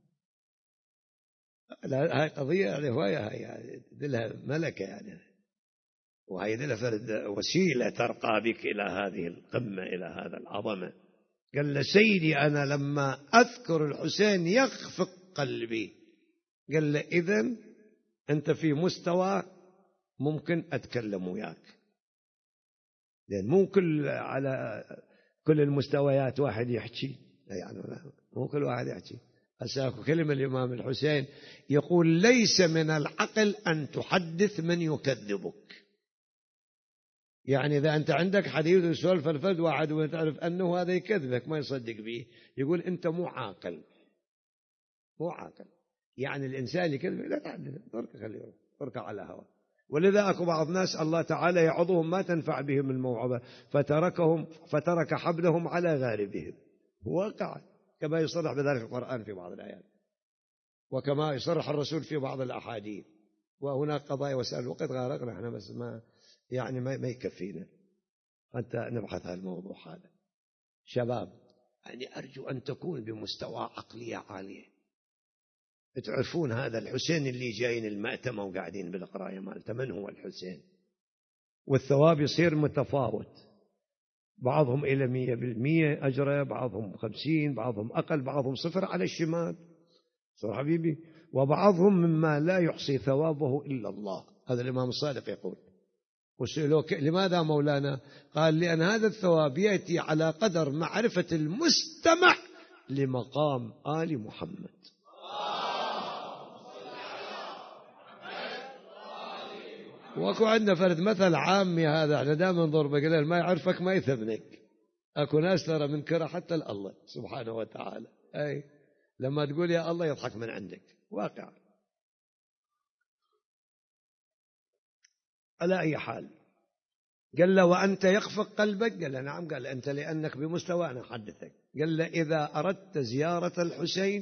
[SPEAKER 1] لا هاي قضية هواية، هاي دلها ملكة يعني، وهي دلها فرد وسيلة ترقى بك إلى هذه القمة إلى هذا العظمة. قال له سيدي أنا لما أذكر الحسين يخفق قلبي. قال له إذن أنت في مستوى ممكن أتكلم وياك، لأن مو كل على كل المستويات واحد يحكي يعني، مو كل واحد يحكي. أساكو كلمة الإمام الحسين يقول ليس من العقل أن تحدث من يكذبك. يعني إذا أنت عندك حديث وسولف الفرد واحد وتعرف أنه هذا يكذبك ما يصدق به، يقول أنت مو عاقل، مو عاقل. يعني الإنسان يكذب لا تحدث، ترك خليه ترك على هوا. ولذا أكو بعض الناس الله تعالى يعظهم ما تنفع بهم الموعظة فتركهم فترك حبلهم على غاربهم. واقع كما يصرح بذلك القرآن في بعض الآيات، وكما يصرح الرسول في بعض الأحاديث. وهناك قضايا وسائل الوقت غارقنا احنا، بس ما يعني ما يكفينا حتى نبحث عن الموضوع هذا. شباب يعني أرجو أن تكون بمستوى عقلية عالية، تعرفون هذا الحسين اللي جايين المأتمة وقاعدين بالقراية مالته من هو الحسين، والثواب يصير متفاوت، بعضهم إلى مية بالمية أجره، بعضهم خمسين، بعضهم أقل، بعضهم صفر على الشمال صار حبيبي، وبعضهم مما لا يحصي ثوابه إلا الله. هذا الإمام الصادق يقول. وسئلوا لماذا مولانا؟ قال لأن هذا الثواب يأتي على قدر معرفة المستمع لمقام آل محمد. واكو عندنا فرد مثل عامي هذا احنا دائما نضربه، قال ما يعرفك ما يثبنك. اكو ناس ترى منكره حتى الله سبحانه وتعالى، اي لما تقول يا الله يضحك من عندك. واقع. على اي حال قال له وانت يخفق قلبك؟ قال له نعم. قال انت لانك بمستوى انا احدثك. قال له اذا اردت زياره الحسين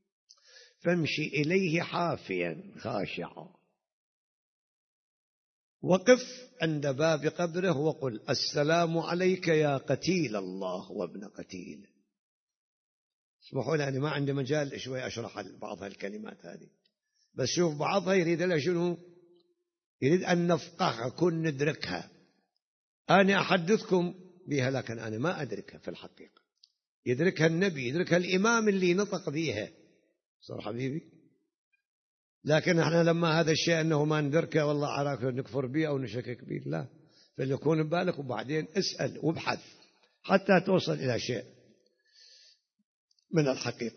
[SPEAKER 1] فامشي اليه حافيا خاشعا. وقف عند باب قبره وقل السلام عليك يا قتيل الله وابن قتيل. اسمحوا لي، أنا ما عندي مجال شوي أشرح بعض هالكلمات هذه، بس شوف بعضها يريد لها شنو، يريد أن نفقهها كن ندركها. أنا أحدثكم بها لكن أنا ما أدركها في الحقيقة، يدركها النبي، يدركها الإمام اللي نطق بها صار حبيبي. لكن احنا لما هذا الشيء أنه ما ندركه والله عراك نكفر به أو نشكك به، لا، فليكون ببالك وبعدين اسأل وابحث حتى توصل إلى شيء من الحقيقة.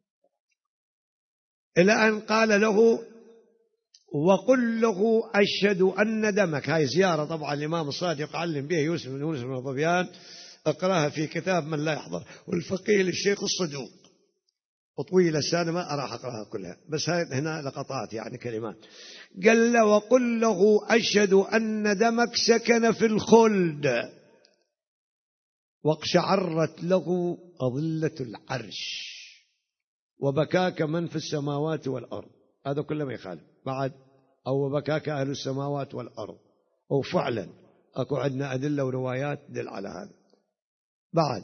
[SPEAKER 1] إلى أن قال له وقل له أشهد أن دمك. هاي زيارة طبعا الإمام الصادق علم بها يوسف بن يوسف بن ظبيان، اقراها في كتاب من لا يحضر، والفقيه للشيخ الصدوق، وطويلة السنة ما أراح أقراها كلها، بس هاي هنا لقطات يعني كلمات. قال له وقل له أشهد أن دمك سكن في الخلد واقشعرت له أظلة العرش وبكاك من في السماوات والأرض. هذا كله ما يخالف بعد، أو بكاك أهل السماوات والأرض، وفعلا أكو عندنا أدلة وروايات تدل على هذا. بعد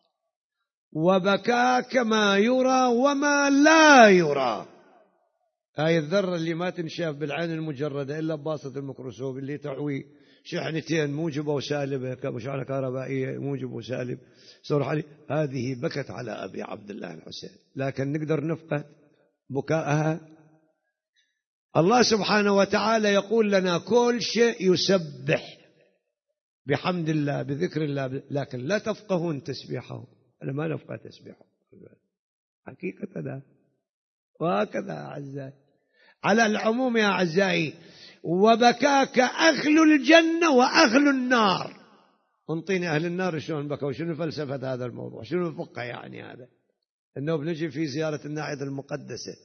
[SPEAKER 1] وبكاك ما يرى وما لا يرى، هاي الذرة اللي ما تنشاف بالعين المجردة إلا بباسط الميكروسكوب اللي تعوي شحنتين موجبة وسالبة كشحنة كهربائية موجب وسالب صور علي، هذه بكت على أبي عبد الله الحسين. لكن نقدر نفقد بكاءها؟ الله سبحانه وتعالى يقول لنا كل شيء يسبح بحمد الله بذكر الله، لكن لا تفقهون تسبيحه. أنا ما نفقه تسبيحه حقيقة لا. وهكذا أعزائي على العموم يا أعزائي، وبكاك أهل الجنة وأهل النار. انطيني أهل النار شلون بكوا، شنو فلسفة هذا الموضوع، شنو الفقه يعني هذا، أنه بنجي في زيارة الناعية المقدسة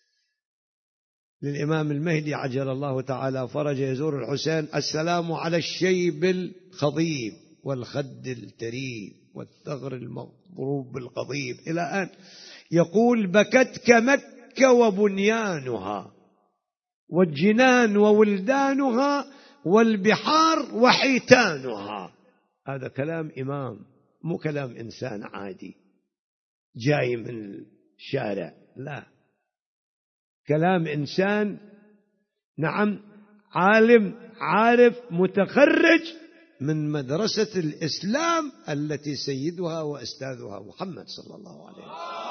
[SPEAKER 1] للإمام المهدي عجل الله تعالى فرج يزور الحسين، السلام على الشيب الخضيب والخد التريب والثغر المضروب بالقضيب إلى أن يقول بكتك مكة وبنيانها والجنان وولدانها والبحار وحيتانها. هذا كلام إمام، مو كلام إنسان عادي جاي من الشارع، لا، كلام إنسان نعم عالم عارف متخرج من مدرسة الإسلام التي سيدها وأستاذها محمد صلى الله عليه وسلم.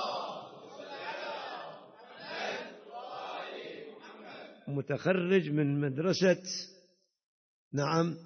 [SPEAKER 1] متخرج من مدرسة نعم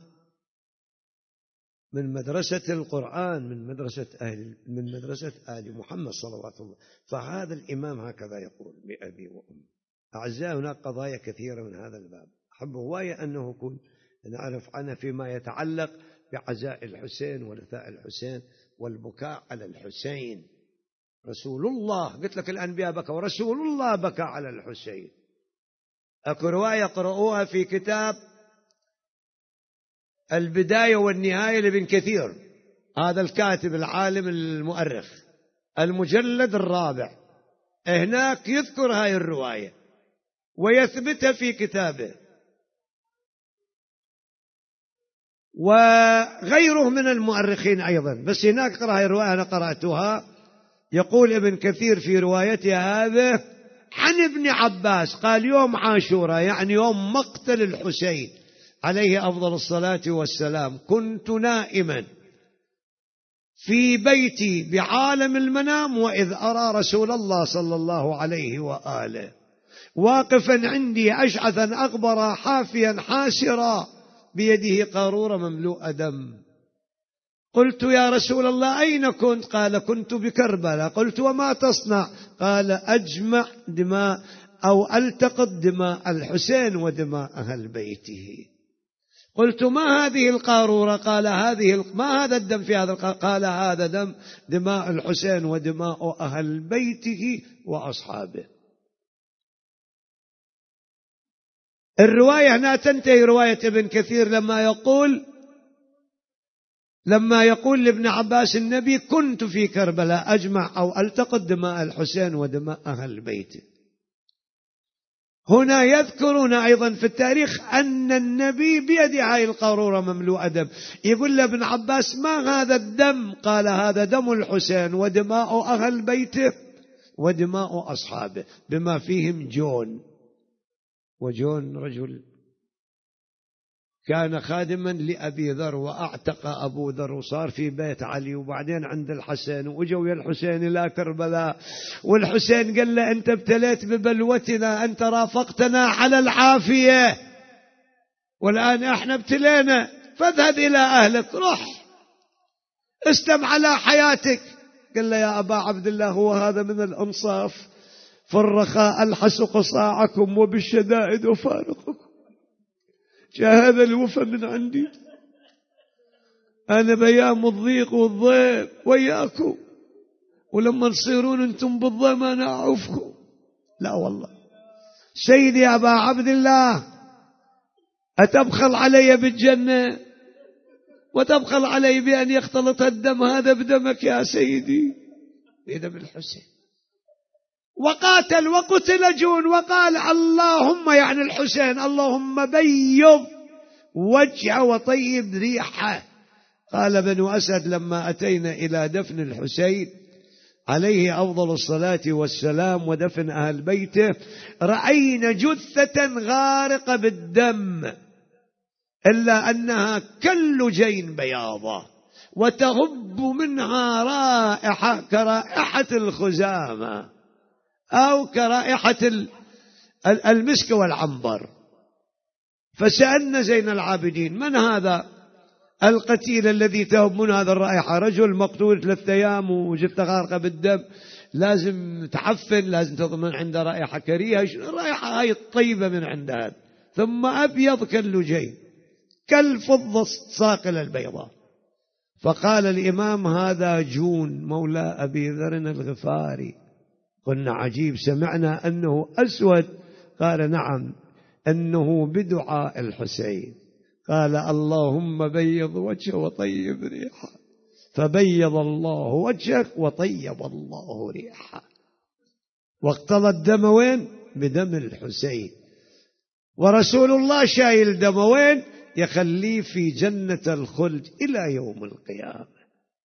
[SPEAKER 1] من مدرسة القرآن، من مدرسة أهل من مدرسة آل محمد صلى الله عليه وسلم. فهذا الإمام هكذا يقول بأبي وأمي. أعزائي هناك قضايا كثيرة من هذا الباب، أحب هواية أنه يكون نعرف عنها فيما يتعلق بعزاء الحسين ورثاء الحسين والبكاء على الحسين. رسول الله، قلت لك الأنبياء بكى ورسول الله بكى على الحسين. أكو رواية قرأوها في كتاب البداية والنهاية لابن كثير، هذا الكاتب العالم المؤرخ، المجلد الرابع، هناك يذكر هاي الرواية ويثبتها في كتابه. وغيره من المؤرخين أيضا، بس هناك قرأ هاي الرواية أنا قرأتها. يقول ابن كثير في روايته هذا عن ابن عباس قال يوم عاشوراء يعني يوم مقتل الحسين عليه أفضل الصلاة والسلام، كنت نائما في بيتي بعالم المنام وإذ أرى رسول الله صلى الله عليه وآله واقفا عندي أشعثا أغبرا حافيا حاسرا بيده قارورة مملوءة دم. قلت يا رسول الله أين كنت؟ قال كنت بكربلاء. قلت وما تصنع؟ قال أجمع دماء أو ألتقط دماء الحسين ودماء أهل بيته. قلت ما هذه القارورة؟ قال هذه ما هذا الدم في هذا القارورة؟ قال هذا دم دماء الحسين ودماء أهل بيته وأصحابه. الرواية هنا تنتهي رواية ابن كثير لما يقول لما يقول لابن عباس النبي كنت في كربلاء أجمع أو ألتقط دماء الحسين ودماء أهل بيته. هنا يذكرون أيضا في التاريخ أن النبي بيده هاي القارورة مملوءة دم. يقول لابن عباس: ما هذا الدم؟ قال: هذا دم الحسين ودماء أهل بيته ودماء أصحابه، بما فيهم جون. وجون رجل كان خادما لأبي ذر، وأعتق أبو ذر وصار في بيت علي، وبعدين عند الحسين، وجوا يا الحسين إلى كربلاء، والحسين قال له: أنت ابتليت ببلوتنا، أنت رافقتنا على العافية، والآن احنا ابتلينا، فاذهب إلى أهلك، روح اسلم على حياتك. قال له: يا أبا عبد الله، هو هذا من الأنصاف؟ في الرخاء ألحس قصاعكم وبالشدائد أفارقكم. جاء هذا الوفى من عندي، أنا بيام الضيق والضيق وياكم، ولما تصيرون أنتم بالضيم أنا أعوفكم. لا والله سيدي يا أبا عبد الله، أتبخل علي بالجنة وتبخل علي بأن يختلط الدم هذا بدمك يا سيدي، بدم الحسين. وقاتل وقتل جون، وقال: اللهم، يعني الحسين، اللهم بيض وجهه وطيب ريحه. قال بنو أسد: لما أتينا إلى دفن الحسين عليه أفضل الصلاة والسلام ودفن أهل بيته، رأينا جثة غارقة بالدم، إلا أنها كاللجين بياضة، وتهب منها رائحة كرائحة الخزامة أو كرائحة المسك والعنبر. فسألنا زين العابدين: من هذا القتيل الذي تهب من هذا الرائحة؟ رجل مقتول ثلاثة أيام وجثة غارقة بالدم، لازم تعفن، لازم تضمن عنده رائحة كريهة. الرائحة هاي الطيبة من عندها، ثم أبيض كاللجين كالفضة الصاقلة البيضاء. فقال الإمام: هذا جون مولى أبي ذر الغفاري. قلنا: عجيب، سمعنا أنه أسود. قال: نعم، أنه بدعاء الحسين. قال: اللهم بيض وجهه وطيب ريحه. فبيض الله وجهك وطيب الله ريحه، واقتضى الدم وين؟ بدم الحسين. ورسول الله شايل دم وين؟ يخليه في جنة الخلد إلى يوم القيامة.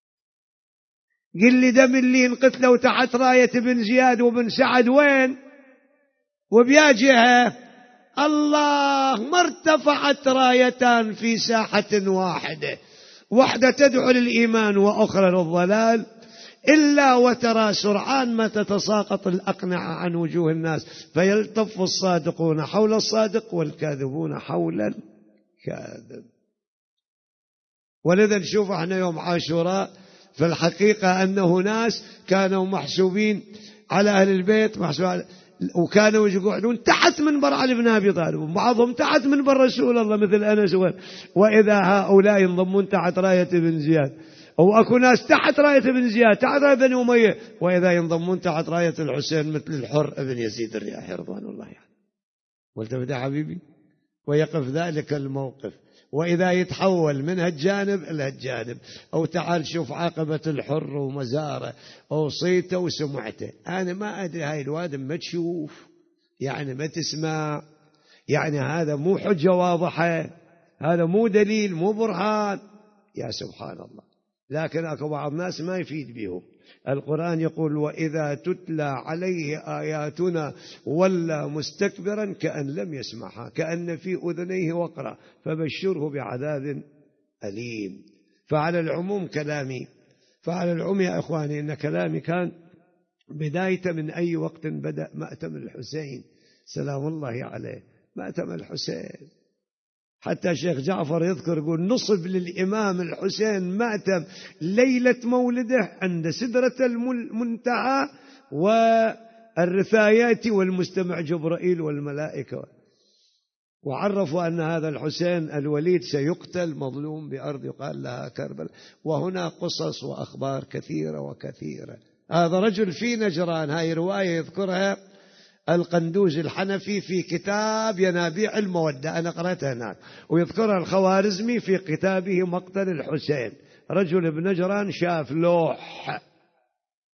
[SPEAKER 1] قل لي دم اللي انقتلوا تحت راية بن زياد وبن سعد وين؟ وبيا جهة؟ الله، ما ارتفعت رايتان في ساحة واحدة، واحدة تدعو للإيمان وأخرى للضلال، إلا وترى سرعان ما تتساقط الأقنعة عن وجوه الناس، فيلتف الصادقون حول الصادق والكاذبون حول الكاذب. ولذا نشوف احنا يوم عاشوراء في الحقيقة أنه ناس كانوا محسوبين على أهل البيت، محسوب على، وكانوا يقعدون تحت منبر علي بن أبي طالب، وبعضهم تحت منبر رسول الله مثل أنس. وإذا هؤلاء ينضمون تحت راية بن زياد، أو أكو ناس تحت راية بن زياد، تحت راية بن أمية، وإذا ينضمون تحت راية الحسين مثل الحر ابن يزيد الرياحي رضوان الله يعني. والتفت يا حبيبي ويقف ذلك الموقف، وإذا يتحول من هالجانب إلى هالجانب. أو تعال شوف عاقبة الحر ومزاره أو صيته وسمعته. أنا ما أدري، هاي الواد ما تشوف يعني ما تسمع، يعني هذا مو حجة واضحة، هذا مو دليل، مو برهان، يا سبحان الله. لكن أكو بعض الناس ما يفيد بهم. القرآن يقول: وإذا تتلى عليه آياتنا ولى مستكبرا كأن لم يسمعها كأن في أذنيه وقرا فبشره بعذاب أليم. فعلى العموم كلامي، فعلى العموم يا إخواني إن كلامي كان بداية من أي وقت بدأ مأتم الحسين سلام الله عليه، مأتم الحسين. حتى شيخ جعفر يذكر يقول: نصب للإمام الحسين مأتم ليلة مولده عند سدرة المنتهى والرثايات والمستمع جبرائيل والملائكة. وعرفوا أن هذا الحسين الوليد سيقتل مظلوم بأرض يقال لها كربلاء. وهنا قصص وأخبار كثيرة وكثيرة. هذا رجل في نجران، هاي رواية يذكرها القندوز الحنفي في كتاب ينابيع المودة، أنا قرأتها هناك، ويذكرها الخوارزمي في كتابه مقتل الحسين. رجل بنجران شاف لوح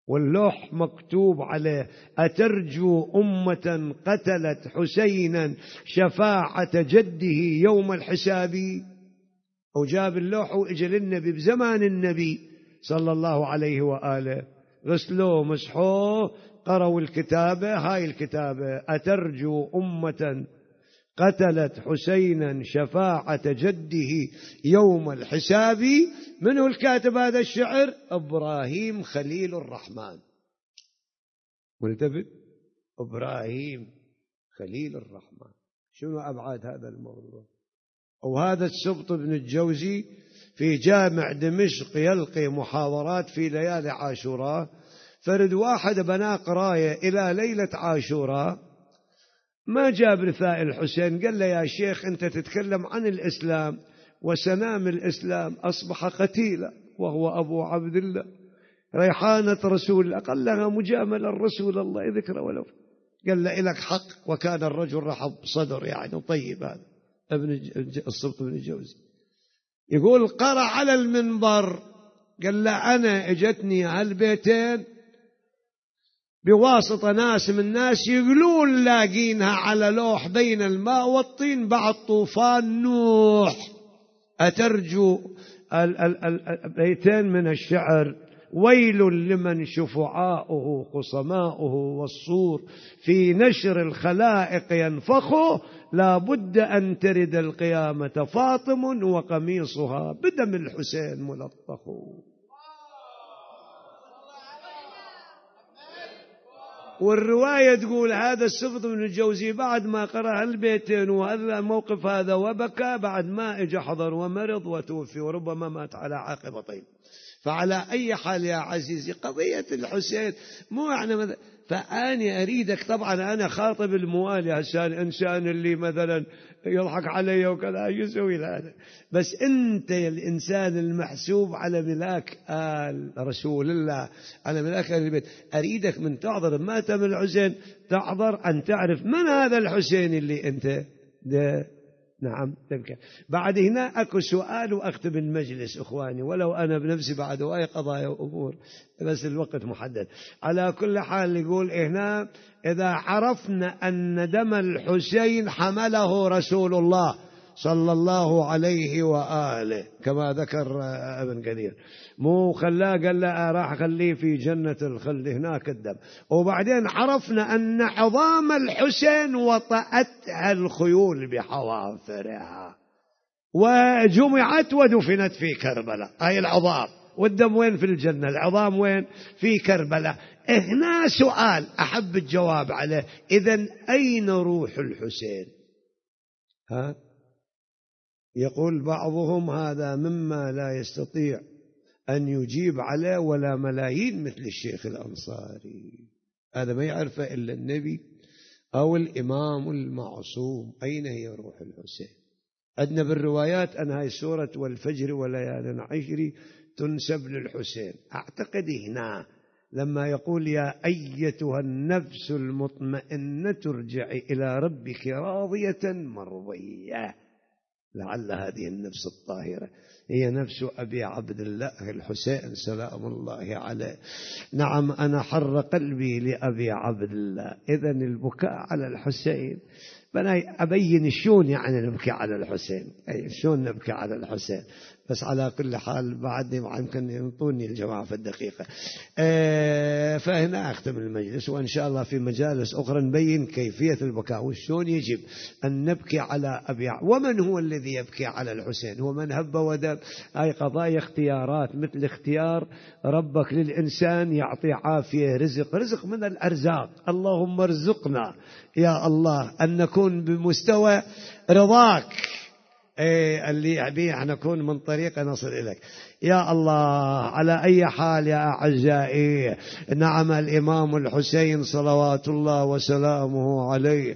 [SPEAKER 1] واللوح مكتوب عليه أترجو أمة قتلت حسينا شفاعة جده يوم الحساب. وجاب اللوح وإجل النبي بزمان النبي صلى الله عليه وآله، غسلوه مسحوه قرأوا الكتابة، هاي الكتابة أترجو أمة قتلت حسينا شفاعة جده يوم الحساب. من هو الكاتب هذا الشعر؟ إبراهيم خليل الرحمن. ملتفت؟ إبراهيم خليل الرحمن. شنو أبعاد هذا الموضوع؟ وهذا السبط بن الجوزي في جامع دمشق يلقي محاضرات في ليالي عاشوراء، فرد واحد بنا قراية إلى ليلة عاشوراء ما جاب رثاء الحسين، قال له يا شيخ أنت تتكلم عن الإسلام وسنام الإسلام أصبح قتيلا وهو أبو عبد الله ريحانة رسول الله، قال لها مجاملة الرسول الله ذكر ولو، قال له إلك حق، وكان الرجل رحب صدر يعني طيب. هذا ابن السبط بن الجوزي يقول قرأ على المنبر، قال له أنا اجتني هالبيتين بواسطة ناس من الناس يقولون لاقينها على لوح بين الماء والطين بعد طوفان نوح. أترجو البيتين من الشعر ويل لمن شفعاؤه خصماؤه والصور في نشر الخلائق ينفخه لا بد أن ترد القيامة فاطم وقميصها بدم الحسين ملطخ. والرواية تقول هذا السبط بن الجوزي بعد ما قرأ البيتين وهذا الموقف هذا وبكى، بعد ما اجى حضر ومرض وتوفي وربما مات على عاقبتين. فعلى أي حال يا عزيزي قضية الحسين مو يعني مثلا، فأنا أريدك طبعا أنا خاطب الموالي عشان الإنسان اللي مثلا يضحك علي وكذا يسوي هذا، بس أنت الإنسان المحسوب على ملاك آل رسول الله على ملاك آل البيت، أريدك من تحضر ماتم الحسين تحضر أن تعرف من هذا الحسين اللي أنت ده. نعم تبكي. بعد هنا أكو سؤال وأختم المجلس أخواني، ولو أنا بنفسي بعد أي قضايا وأمور بس الوقت محدد. على كل حال يقول هنا إذا عرفنا أن دم الحسين حمله رسول الله صلى الله عليه وآله كما ذكر ابن كثير، مو خلاه قال له راح خليه في جنة الخلد هناك الدم. وبعدين عرفنا أن عظام الحسين وطأتها الخيول بحوافرها وجمعت ودفنت في كربلاء، هاي العظام، والدم وين؟ في الجنة، العظام وين؟ في كربلاء. هنا سؤال أحب الجواب عليه، إذن أين روح الحسين؟ ها؟ يقول بعضهم هذا مما لا يستطيع أن يجيب عليه ولا ملايين مثل الشيخ الأنصاري، هذا ما يعرفه إلا النبي أو الإمام المعصوم. أين هي روح الحسين؟ عندنا بالروايات أن هاي سورة والفجر وليال عشر تنسب للحسين. أعتقد هنا لما يقول يا أيتها النفس المطمئنة ارجعي إلى ربك راضية مرضية، لعل هذه النفس الطاهرة هي نفس أبي عبد الله الحسين سلام الله عليه. نعم أنا حر قلبي لأبي عبد الله. إذن البكاء على الحسين بنا أبين شون يعني نبكي على الحسين، أي شون نبكي على الحسين، بس على كل حال بعدني يمكن ينطوني الجماعة في الدقيقة. أه فهنا أختم المجلس، وإن شاء الله في مجالس أخرى نبين كيفية البكاء وشون يجب أن نبكي على أبي. ومن هو الذي يبكي على الحسين؟ هو من هب ودب. هاي قضايا اختيارات، مثل اختيار ربك للإنسان يعطي عافية رزق، رزق من الأرزاق. اللهم ارزقنا يا الله أن نكون بمستوى رضاك، إيه اللي يبيه نكون من طريق نصل إليك يا الله. على أي حال يا أعزائي، نعم الإمام الحسين صلوات الله وسلامه عليه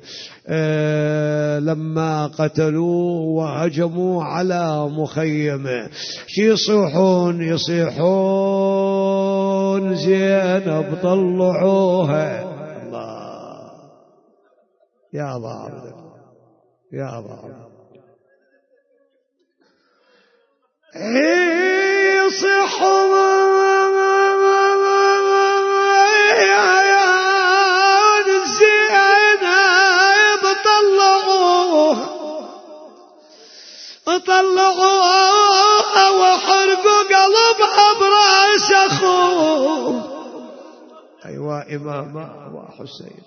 [SPEAKER 1] إيه لما قتلوه وهجموا على مخيمه شي يصيحون يصيحون زينب طلعوها. الله يا أبا عبد يا أبا عبد يصيحون وطلعوها وحرقوا قلبها براس أخوه. أيوة إمام أبو حسين،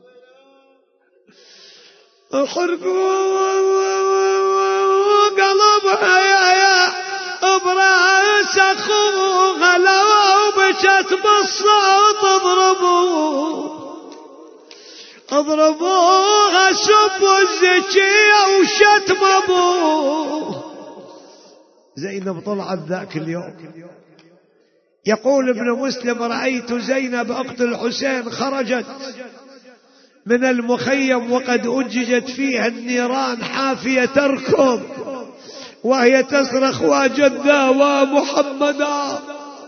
[SPEAKER 1] حرقوا قلبها يا يا براس أخوها، لو بكت بالصوت اضربوه اضربوها، سبوا الزكية وشتم أبوه. زينب طلعت ذاك اليوم، يقول ابن مسلم: رأيت زينب أخت الحسين خرجت من المخيم وقد أججت فيها النيران حافية تركض وهي تصرخ: وجدا ومحمدا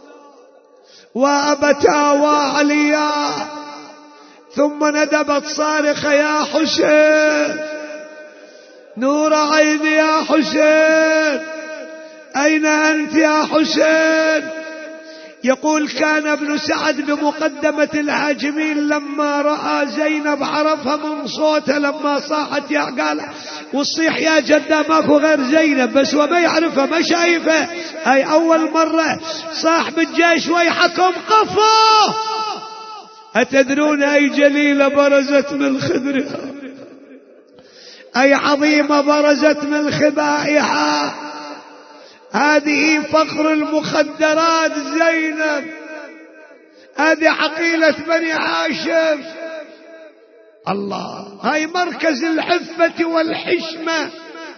[SPEAKER 1] وأبتا وعليا. ثم ندبت صارخة: يا حسين، نور عيني يا حسين، أين أنت يا حسين؟ يقول: كان ابن سعد بمقدمة الهاجمين لما رأى زينب عرفها من صوتها، لما صاحت يا قال وصيح يا جدة ماكو غير زينب، بس وما يعرفها ما شايفه. أي أول مرة صاحب الجيش ويحكم قفوا. أتدرون أي جليلة برزت من خدرها؟ أي عظيمة برزت من خبائها؟ هذه فخر المخدرات زينب، هذه عقيلة بني هاشم. الله، هاي مركز العفة والحشمة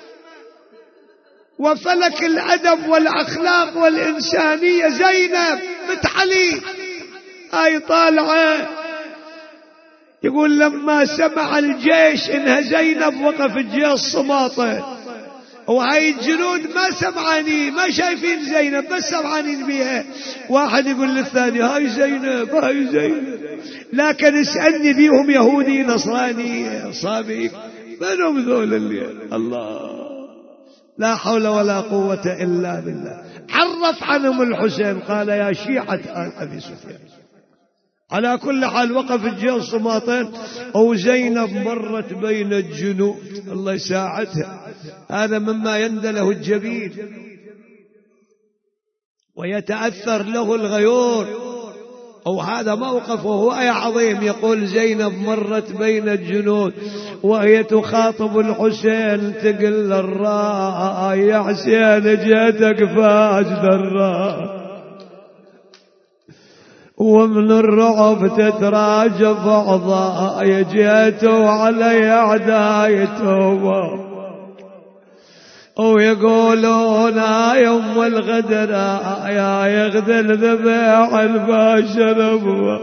[SPEAKER 1] وفلك الأدب والأخلاق والإنسانية. زينب بنت علي هاي طالعة. يقول: لما سمع الجيش إنها زينب وقف الجيش صماطة، وهاي الجنود ما سمعانين ما شايفين زينب، بس سمعانين بيها. واحد يقول للثاني: هاي زينب هاي زينب، لكن اسألني بيهم يهودي نصراني صابي منهم ذول اللي الله. لا حول ولا قوة إلا بالله. عرف عنهم الحسين قال: يا شيعة آل أبي سفيان. على كل حال وقف الجيش صماطين، وزينب مرت بين الجنود، الله يساعدها. هذا مما يندله الجبين ويتأثر له الغيور، أو هذا موقف وهو أي عظيم. يقول: زينب مرت بين الجنود وهي تخاطب الحسين تقل الراء يا حسين جيتك فاجد الراء، ومن الرعب تتراجف أعضاء جيتوا علي أعداء توبة، ويقولون يا أم الغدر يا يغدر ذبيح البشر أبوه.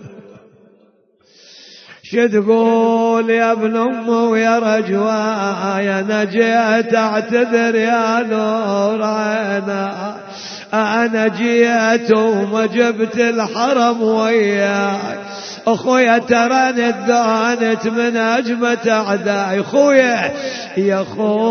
[SPEAKER 1] شتقول يا ابن أمه ويا رجوايا نجيت أعتذر يا نور عينا، أنا جيت وما جبت الحرم وياي، أخويا تراني اتذانت من أجمة أعدائي. أخويا يا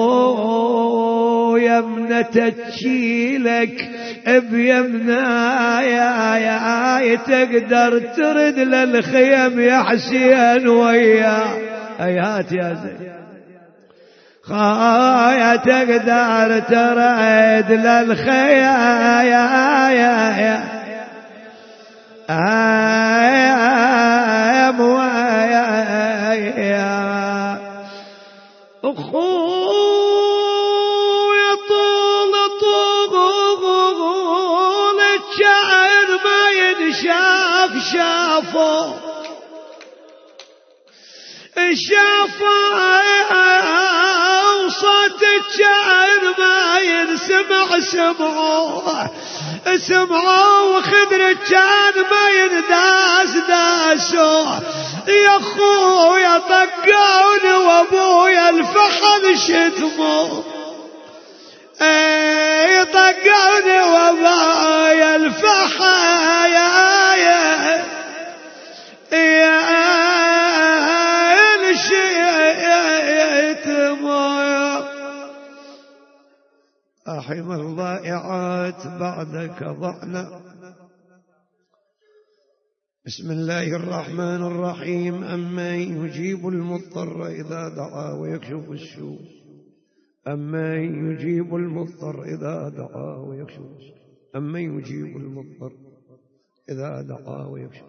[SPEAKER 1] أخويا ابنة تشيلك بيمناي يا تقدر ترد للخيم يا حسين وياي. أيات يا زين خايا تقدر ترد للخيم يا يا يا مويا أخويا طول طول الشعر ما ينشاف شافه شافه وصوت الشعر ما ينسمع سمعه سمعه وخدر كان ما ينداس داسه. يا أخويا طقوني وابويا الفحل شتمه، اي طقوني وابويا الفحل يا يا يا الشتمه. أحم الضائعات بعدك ضعنا. بسم الله الرحمن الرحيم. أمن يجيب المضطر إذا دعا ويكشف السوء أمن يجيب المضطر إذا دعاه ويكشف أمن يجيب المضطر إذا دعاه ويكشف.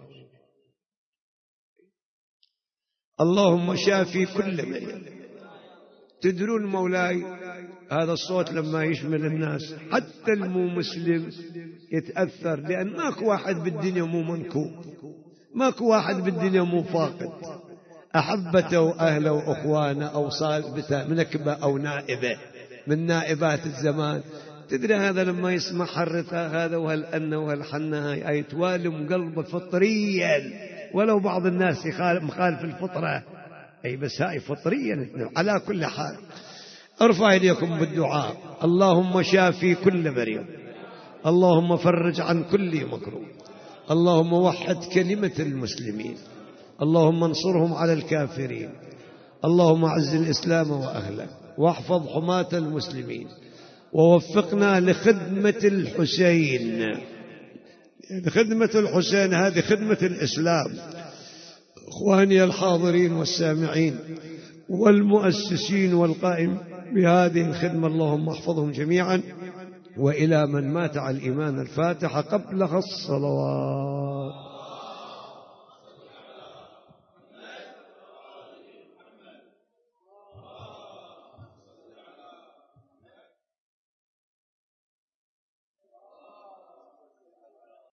[SPEAKER 1] اللهم شافي كل مريض. تدرون مولاي هذا الصوت لما يشمل الناس حتى المو مسلم يتأثر، لأن ماكو واحد بالدنيا مو منكوب، ماكو واحد بالدنيا مو فاقد أحبته وأهله وأخوانه أو صاحبته منكبة أو نائبة من نائبات الزمان. تدري هذا لما يسمع حرته هذا وهالأنه وهالحنة هاي يتوالم قلبه فطريا، ولو بعض الناس يخالف مخالف الفطرة أي بس هاي فطريا. على كل حال ارفع يديكم بالدعاء. اللهم شافي كل مريض، اللهم فرج عن كل مكروه، اللهم وحد كلمة المسلمين، اللهم انصرهم على الكافرين، اللهم اعز الإسلام وأهله واحفظ حماة المسلمين، ووفقنا لخدمة الحسين. خدمة الحسين هذه خدمة الإسلام. إخواني الحاضرين والسامعين والمؤسسين والقائم بهذه الخدمة اللهم احفظهم جميعا. وإلى من مات على الإيمان الفاتحة قبلها الصلوات.